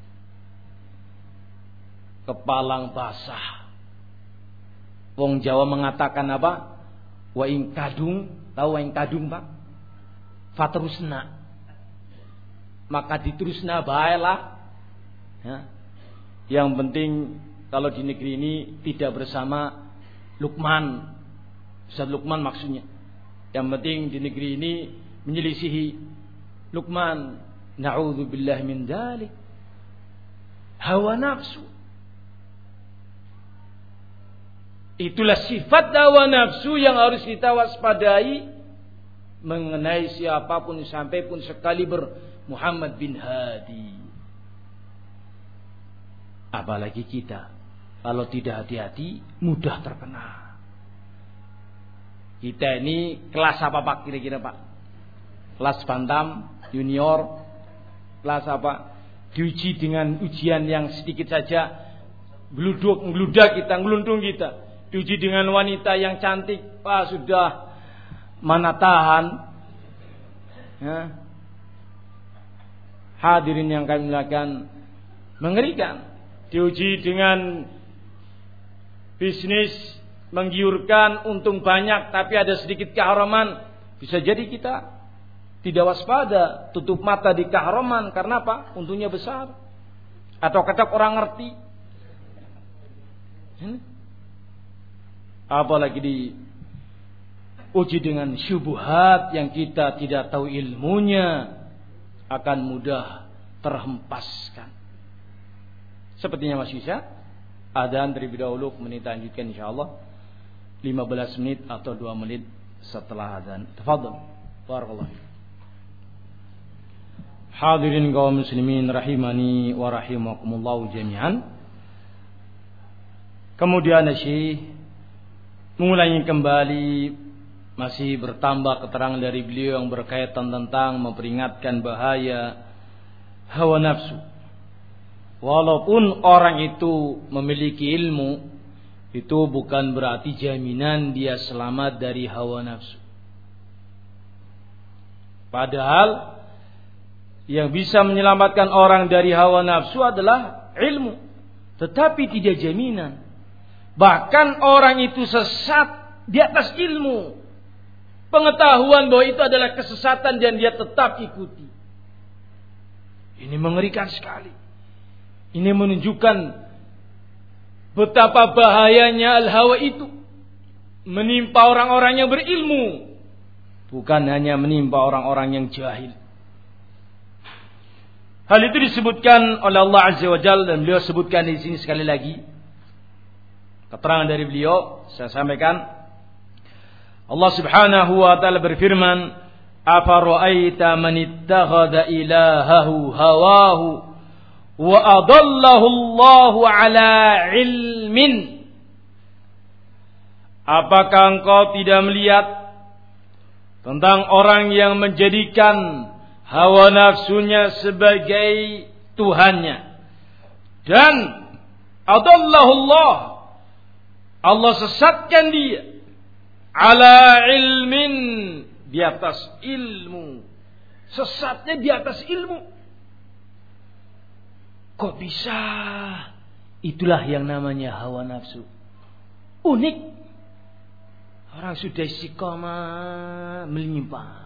Kepalang basah. Wong Jawa mengatakan apa? Wa ing kadung, tahu wa ing kadung, Pak? Fatrusna. Maka diterusna baelah. Ya. Yang penting kalau di negeri ini tidak bersama Luqman. Ustaz Luqman maksudnya. Yang penting di negeri ini menyelisihi Luqman. Na'udzubillah min dzalik. Hawa nafsu. Itulah sifat hawa nafsu yang harus kita waspadai mengenai siapapun, sampai pun sekaliber Muhammad bin Hadi. Apalagi kita, kalau tidak hati-hati mudah terkena. Kita ini kelas apa Pak kira-kira Pak? Kelas bantam, junior, kelas apa? Diuji dengan ujian yang sedikit saja, geluduk, ngeludak kita, ngeluntung kita. Diuji dengan wanita yang cantik, Pak sudah mana tahan. Ya. Hadirin yang kami muliakan, mengerikan. Diuji dengan bisnis menggiurkan, untung banyak, tapi ada sedikit keharaman. Bisa jadi kita tidak waspada, tutup mata di keharaman. Karena apa? Untungnya besar. Atau kata orang ngerti. apalagi diuji dengan syubhat yang kita tidak tahu ilmunya, akan mudah terhempaskan. Sepertinya masih bisa adzan terlebih dahulu, kemudian kita lanjutkan insyaallah lima belas menit atau dua menit setelah adzan. Tafadhol. Barakallahu. Hadirin kaum muslimin rahimani wa rahimakumullah jami'an. Kemudian Syekh mulai kembali, masih bertambah keterangan dari beliau yang berkaitan tentang memperingatkan bahaya hawa nafsu. Walaupun orang itu memiliki ilmu, itu bukan berarti jaminan dia selamat dari hawa nafsu. Padahal yang bisa menyelamatkan orang dari hawa nafsu adalah ilmu, tetapi tidak jaminan. Bahkan orang itu sesat di atas ilmu, pengetahuan bahwa itu adalah kesesatan dan dia tetap ikuti. Ini mengerikan sekali. Ini menunjukkan betapa bahayanya al-hawa itu menimpa orang-orang yang berilmu, bukan hanya menimpa orang-orang yang jahil. Hal itu disebutkan oleh Allah Azza wa Jalla, dan beliau sebutkan di sini sekali lagi. Keterangan dari beliau saya sampaikan. Allah Subhanahu wa taala berfirman, "Afara'aita man ittakhadha ilahahu hawahu wa adallahu Allahu ala ilmin." Apakah engkau tidak melihat tentang orang yang menjadikan hawa nafsunya sebagai Tuhannya, dan adallahu Allah, Allah sesatkan dia ala ilmin, di atas ilmu. Sesatnya di atas ilmu. Kok bisa? Itulah yang namanya hawa nafsu. Unik. Orang sudah istiqamah menyimpang.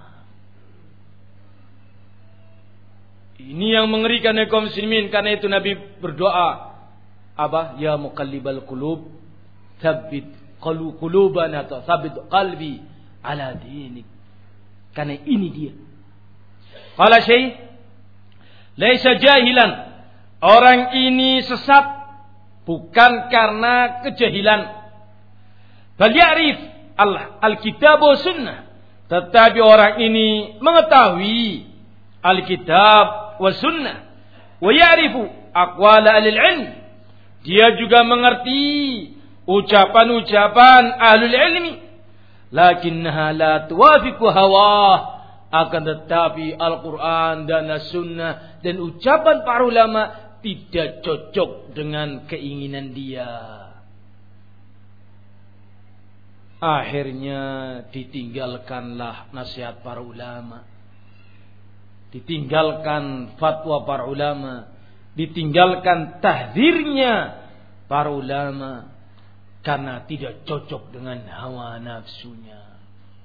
Ini yang mengerikan ya kaum muslimin. Karena itu Nabi berdoa, apa? Ya muqallibal qulub, tsabbit qulubana atau tsabbit qalbi ala dinik. Karena ini dia. Qala Syekh, laisa jahilan. Orang ini sesat bukan karena kejahilan. Bal ya'rif al-kitab wa sunnah. Tetapi orang ini mengetahui Alkitab wa sunnah. Wa ya'rifu aqwala ahli ilm. Dia juga mengerti ucapan-ucapan ahlul ilmi. Lakinnaha la tuwafiqu hawah. Akan tetapi Al-Quran dan As-Sunnah dan ucapan para ulama tidak cocok dengan keinginan dia. Akhirnya ditinggalkanlah nasihat para ulama, ditinggalkan fatwa para ulama, ditinggalkan tahdzirnya para ulama karena tidak cocok dengan hawa nafsunya.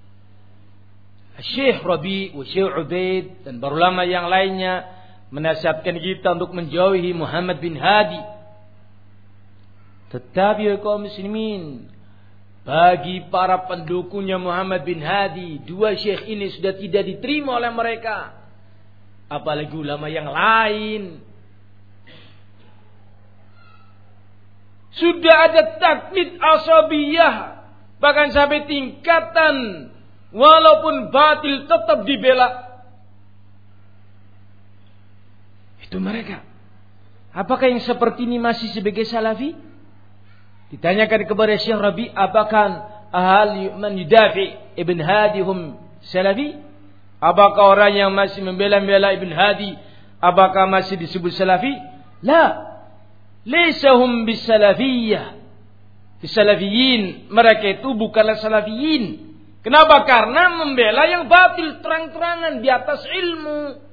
Syekh Rabi' wa Syekh Ubaid dan para ulama yang lainnya menasihatkan kita untuk menjauhi Muhammad bin Hadi. Tetapi ya kaum muslimin, bagi para pendukungnya Muhammad bin Hadi, dua syekh ini sudah tidak diterima oleh mereka. Apalagi ulama yang lain. Sudah ada taklid asabiyah, bahkan sampai tingkatan walaupun batil tetap dibela. Itu mereka. Apakah yang seperti ini masih sebagai salafi? Ditanyakan kepada Syekh Rabi, apakah ahal man yudafi Ibn Hadi hum salafi? Apakah orang yang masih membela-bela Ibn Hadi apakah masih disebut salafi? La. Laysa hum bisalafiyyah. Bisalafiyin, mereka itu bukanlah salafiyin. Kenapa? Karena membela yang batil terang-terangan di atas ilmu.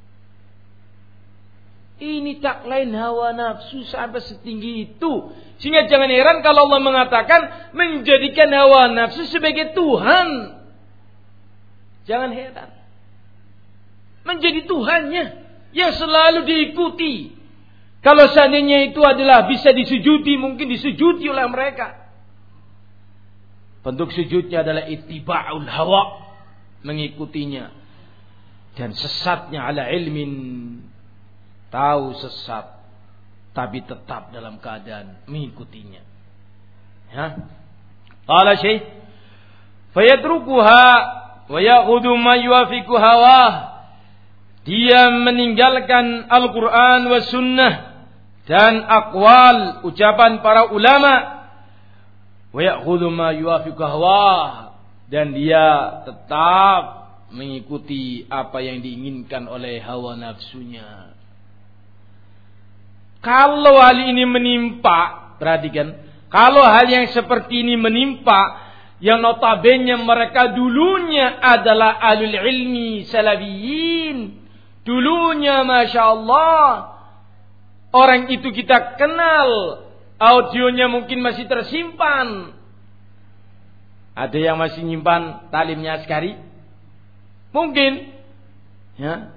Ini tak lain hawa nafsu sampai setinggi itu. Sehingga jangan heran kalau Allah mengatakan menjadikan hawa nafsu sebagai Tuhan. Jangan heran. Menjadi Tuhannya yang selalu diikuti. Kalau seandainya itu adalah bisa disujudi, mungkin disujudi oleh mereka. Bentuk sujudnya adalah ittiba'ul hawa, mengikutinya. Dan sesatnya ala ilmin, tahu sesat tapi tetap dalam keadaan mengikutinya. Ya. Qala Syekh, fayatrukuha wa ya'khudhu ma yuwafiqu hawah. Dia meninggalkan Al-Qur'an wa sunnah dan aqwal ucapan para ulama, wa ya'khudhu ma yuwafiqu hawah, dan dia tetap mengikuti apa yang diinginkan oleh hawa nafsunya. Kalau hal ini menimpa, perhatikan, kalau hal yang seperti ini menimpa, yang notabene mereka dulunya adalah ahlul ilmi salafiyin, dulunya Masya Allah orang itu kita kenal, audionya mungkin masih tersimpan. Ada yang masih nyimpan talimnya Askari? Mungkin. Ya.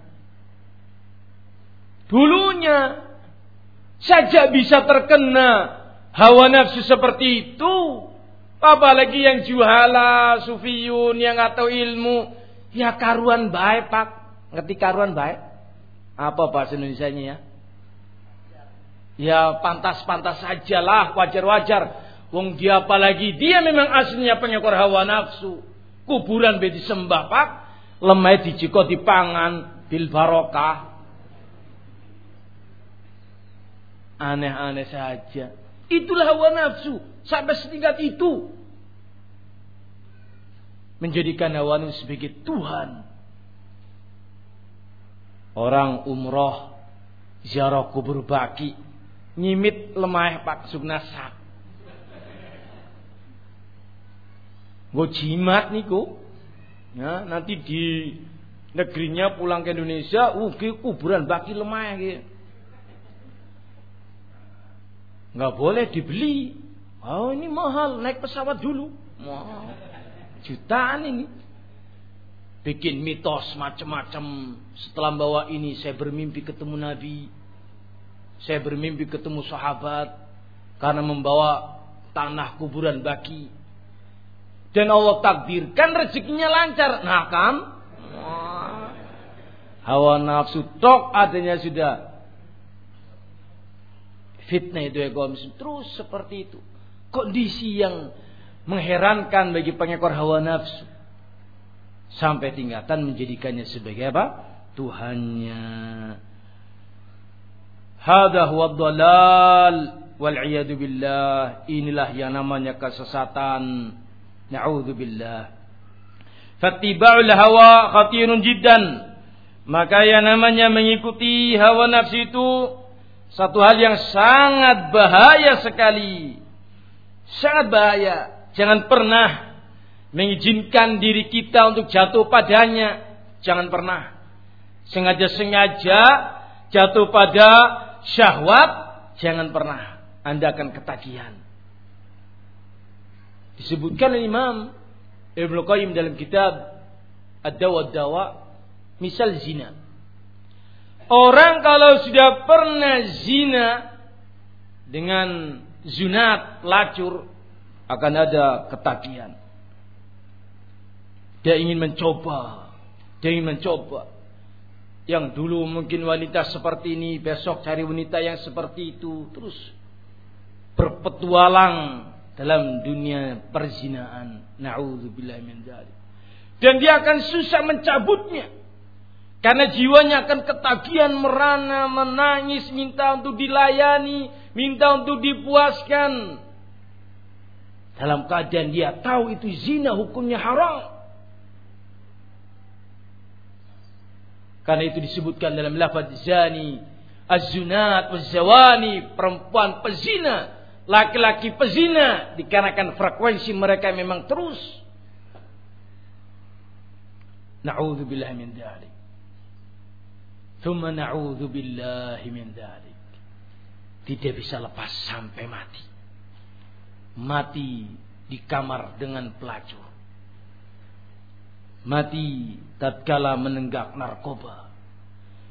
Dulunya saja bisa terkena hawa nafsu seperti itu. Apalagi yang juhala, sufiyun, yang nggak tahu ilmu. Ya karuan baik, Pak. Ngerti karuan baik? Apa bahasa Indonesianya ya? Ya pantas-pantas sajalah, wajar-wajar. Wong dia apalagi dia memang aslinya pengekor hawa nafsu. Kuburan be disembah, Pak. Lemah dijiko dipangan bil barokah. Aneh-aneh saja. Itulah hawa nafsu. Sampai setingkat itu. Menjadikan hawa nafsu sebagai Tuhan. Orang umroh ziarah kubur baki, nyimit lemah Pak Sugnasak. Gue jimat niku. Ya, nanti di negerinya pulang ke Indonesia, uh, kuburan baki lemah gitu. Nggak boleh dibeli. Oh ini mahal, naik pesawat dulu. Wow, jutaan ini. Bikin mitos macam-macam. Setelah bawa ini, saya bermimpi ketemu Nabi. Saya bermimpi ketemu sahabat. Karena membawa tanah kuburan baki. Dan Allah takdirkan rezekinya lancar. Nah kan? Wow. Hawa nafsu tok adanya sudah. Fitnah itu egois. Terus seperti itu. Kondisi yang mengherankan bagi pengekor hawa nafsu. Sampai tingkatan menjadikannya sebagai apa? Tuhannya. Hadha huwa dhalal wal iyadu billah. Inilah yang namanya kesesatan. Na'udzubillah. Fattiba'ul hawa khatirun jiddan. Maka yang namanya mengikuti hawa nafsu itu satu hal yang sangat bahaya sekali. Sangat bahaya. Jangan pernah mengizinkan diri kita untuk jatuh padanya. Jangan pernah. Sengaja-sengaja jatuh pada syahwat. Jangan pernah. Anda akan ketagihan. Disebutkan oleh Imam Ibnu Qayyim dalam kitab Ad-Dawa Ad-Dawa, misal zina. Orang kalau sudah pernah zina dengan zunat, lacur, akan ada ketagihan. Dia ingin mencoba, dia ingin mencoba. Yang dulu mungkin wanita seperti ini, besok cari wanita yang seperti itu, terus berpetualang dalam dunia perzinaan. Na'udzubillah min dzalik. Dan dia akan susah mencabutnya. Karena jiwanya akan ketagihan, merana, menangis, minta untuk dilayani, minta untuk dipuaskan. Dalam keadaan dia tahu itu zina, hukumnya haram. Karena itu disebutkan dalam lafaz zani, az-zunat, waz-zawani, perempuan pezina, laki-laki pezina, dikarenakan frekuensi mereka memang terus. Na'udzubillah min dzalik. Tsumma na'udzubillah min dzalik. Tidak bisa lepas sampai mati. Mati di kamar dengan pelacur. Mati tatkala menenggak narkoba.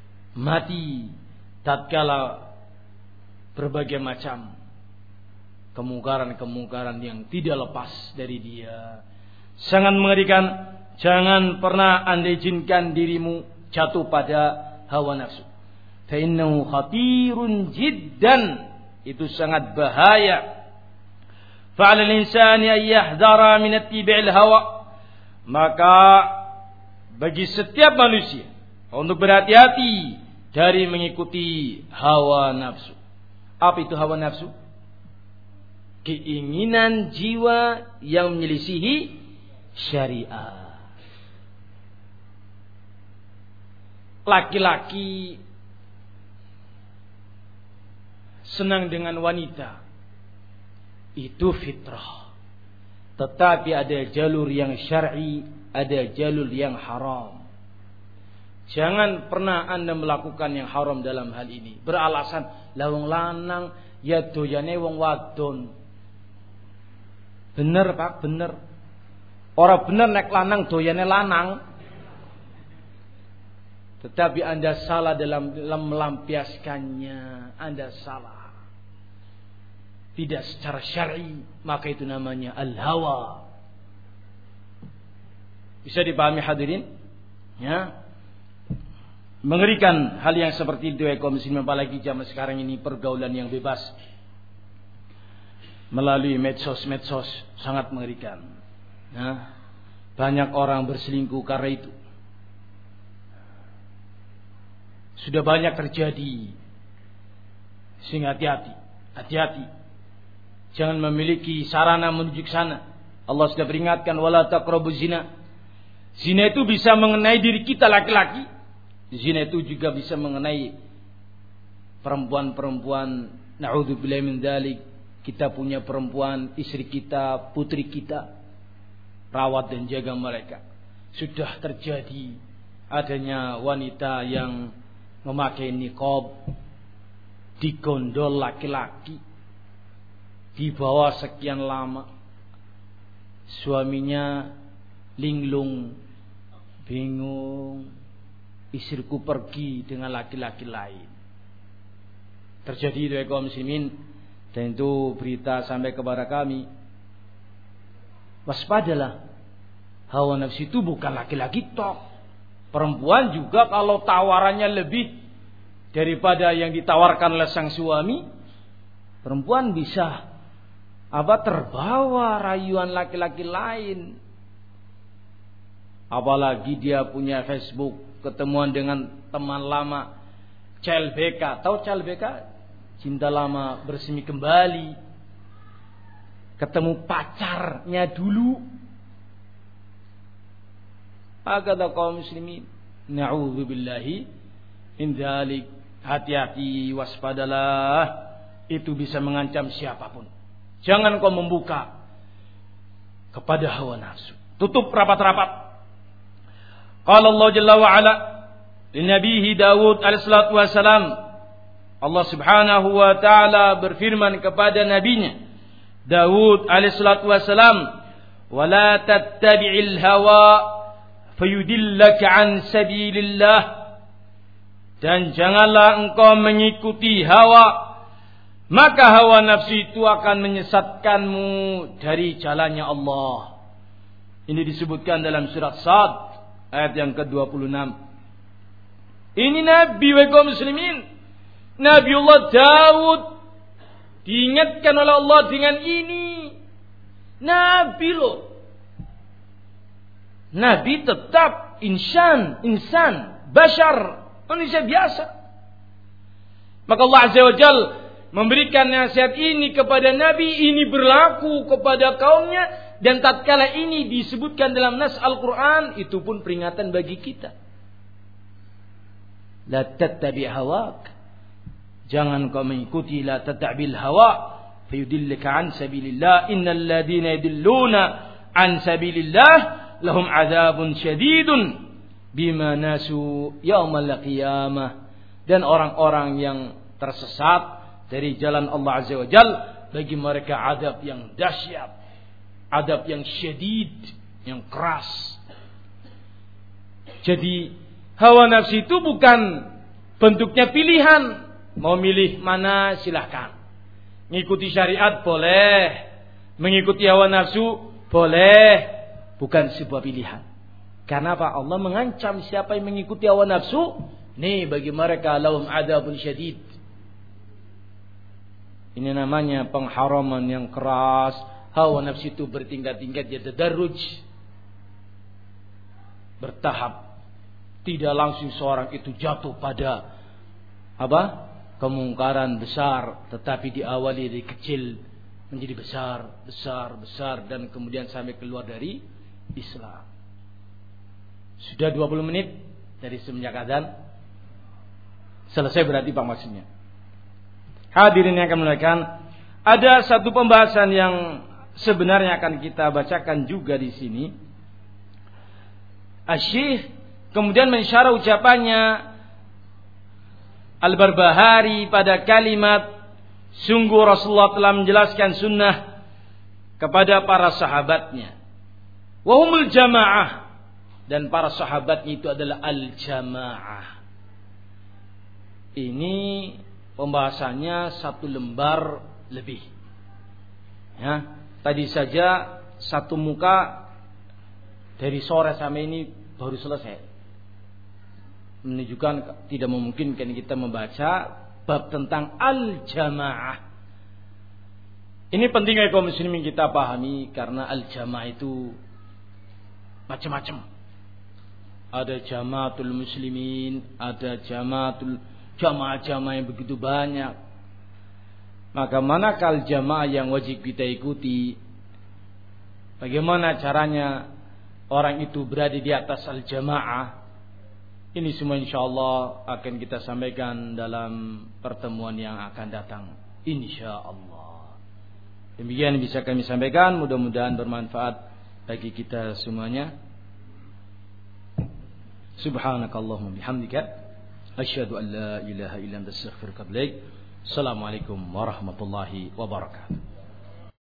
Mati tatkala berbagai macam kemungkaran-kemungkaran yang tidak lepas dari dia. Sangat mengerikan. Jangan pernah Anda izinkan dirimu jatuh pada hawa nafsu. Fa innahu khatirun jiddan. Itu sangat bahaya. Fa'ala al-insani an yahdhara min ittiba'i al-hawa. Maka bagi setiap manusia untuk berhati-hati dari mengikuti hawa nafsu. Apa itu hawa nafsu? Keinginan jiwa yang menyelisihi syariat. Laki-laki senang dengan wanita, itu fitrah. Tetapi ada jalur yang syar'i, ada jalur yang haram. Jangan pernah Anda melakukan yang haram dalam hal ini beralasan lawang lanang ya doyane wong wadon. Bener Pak, bener. Orang bener nek lanang doyane lanang. Tetapi Anda salah dalam, dalam melampiaskannya. Anda salah. Tidak secara syar'i, maka itu namanya al-hawa. Bisa dipahami hadirin? Ya. Mengerikan hal yang seperti itu ya kaum muslimin, apalagi zaman sekarang ini pergaulan yang bebas melalui medsos-medsos sangat mengerikan. Nah, banyak orang berselingkuh karena itu. Sudah banyak terjadi. Sehingga hati-hati, hati-hati. Jangan memiliki sarana menuju ke sana. Allah sudah peringatkan wala taqrabuz zina. Zina itu bisa mengenai diri kita laki-laki. Zina itu juga bisa mengenai perempuan-perempuan. Na'udzubillahi min dzalik. Kita punya perempuan, istri kita, putri kita. Rawat dan jaga mereka. Sudah terjadi adanya wanita yang memakai niqab, digondol laki-laki, dibawa sekian lama, suaminya linglung, bingung, istriku pergi dengan laki-laki lain. Terjadi itu ya kaum muslimin, dan itu berita sampai kepada kami. Waspadalah, hawa nafsu itu bukan laki-laki tok. Perempuan juga kalau tawarannya lebih daripada yang ditawarkan oleh sang suami, perempuan bisa apa terbawa rayuan laki-laki lain. Apalagi dia punya Facebook, ketemuan dengan teman lama, C L B K. Tahu C L B K? Cinta lama bersemi kembali. Ketemu pacarnya dulu. Agar kaum muslimin, na'udzubillahi min dzalik. Hati-hati, waspadalah. Itu bisa mengancam siapapun. Jangan kau membuka kepada hawa nafsu. Tutup rapat-rapat. Qala Allah Jalla wa Ala li Nabihi Dawud alaihi salatu wasalam. Allah Subhanahu wa taala berfirman kepada nabinya Dawud alaihi salatu wasalam, "Wa la tattabi'il hawa fayudillaka an sabilillah." Dan janganlah engkau mengikuti hawa, maka hawa nafsu itu akan menyesatkanmu dari jalannya Allah. Ini disebutkan dalam surat Sad ayat yang ke dua puluh enam. Ini Nabi wa kaum muslimin, Nabiullah Daud diingatkan oleh Allah dengan ini. Nabi loh. Nabi tetap insan, insan, bashar, manusia biasa. Maka Allah Azza wa Jal memberikan nasihat ini kepada Nabi, ini berlaku kepada kaumnya, dan tatkala ini disebutkan dalam nas Al-Quran, itu pun peringatan bagi kita. La tattabi' hawak. Jangan kau mengikuti la tattabil hawa, fayudillika an sabilillah. Innal ladina yudilluna an sabilillah lahum azabun syadidun bima nasu yaumal qiyamah. Dan orang-orang yang tersesat dari jalan Allah Azza wa Jal, bagi mereka adab yang dahsyat, adab yang syadid, yang keras. Jadi hawa nafsu itu bukan bentuknya pilihan. Mau milih mana silahkan. Mengikuti syariat boleh, mengikuti hawa nafsu boleh, bukan sebuah pilihan. Karena apa? Allah mengancam siapa yang mengikuti hawa nafsu, nih bagi mereka lahum adzabun syadid. Ini namanya pengharaman yang keras. Hawa nafsu itu bertingkat-tingkat, ya tadarruj, bertahap. Tidak langsung seorang itu jatuh pada apa? Kemungkaran besar, tetapi diawali dari kecil menjadi besar, besar, besar, dan kemudian sampai keluar dari Islam. Sudah dua puluh menit dari semenjak azan. Selesai berarti Pak maksudnya. Hadirin yang akan memuliakan, ada satu pembahasan yang sebenarnya akan kita bacakan juga di sini. Asy-Syaikh kemudian mensyarah ucapannya Al-Barbahari pada kalimat, sungguh Rasulullah telah menjelaskan sunnah kepada para sahabatnya. Wahumul jamaah, dan para sahabatnya itu adalah al-jamaah. Ini pembahasannya satu lembar lebih. Ya, tadi saja satu muka dari sore sampai ini baru selesai. Menunjukkan tidak memungkinkan kita membaca bab tentang al-jamaah. Ini penting ya kaum muslimin kita pahami, karena al-jamaah itu macam-macam. Ada jamaatul muslimin, ada jamaatul jamaah-jamaah yang begitu banyak. Maka manakah jamaah yang wajib kita ikuti? Bagaimana caranya orang itu berada di atas al-jamaah? Ini semua insyaallah akan kita sampaikan dalam pertemuan yang akan datang, insyaallah. Demikian bisa kami sampaikan, mudah-mudahan bermanfaat bagi kita semuanya. Subhanakallahumma bihamdika asyhadu an la ilaha illa anta astaghfiruka wa atubu ilaik. Assalamualaikum warahmatullahi wabarakatuh.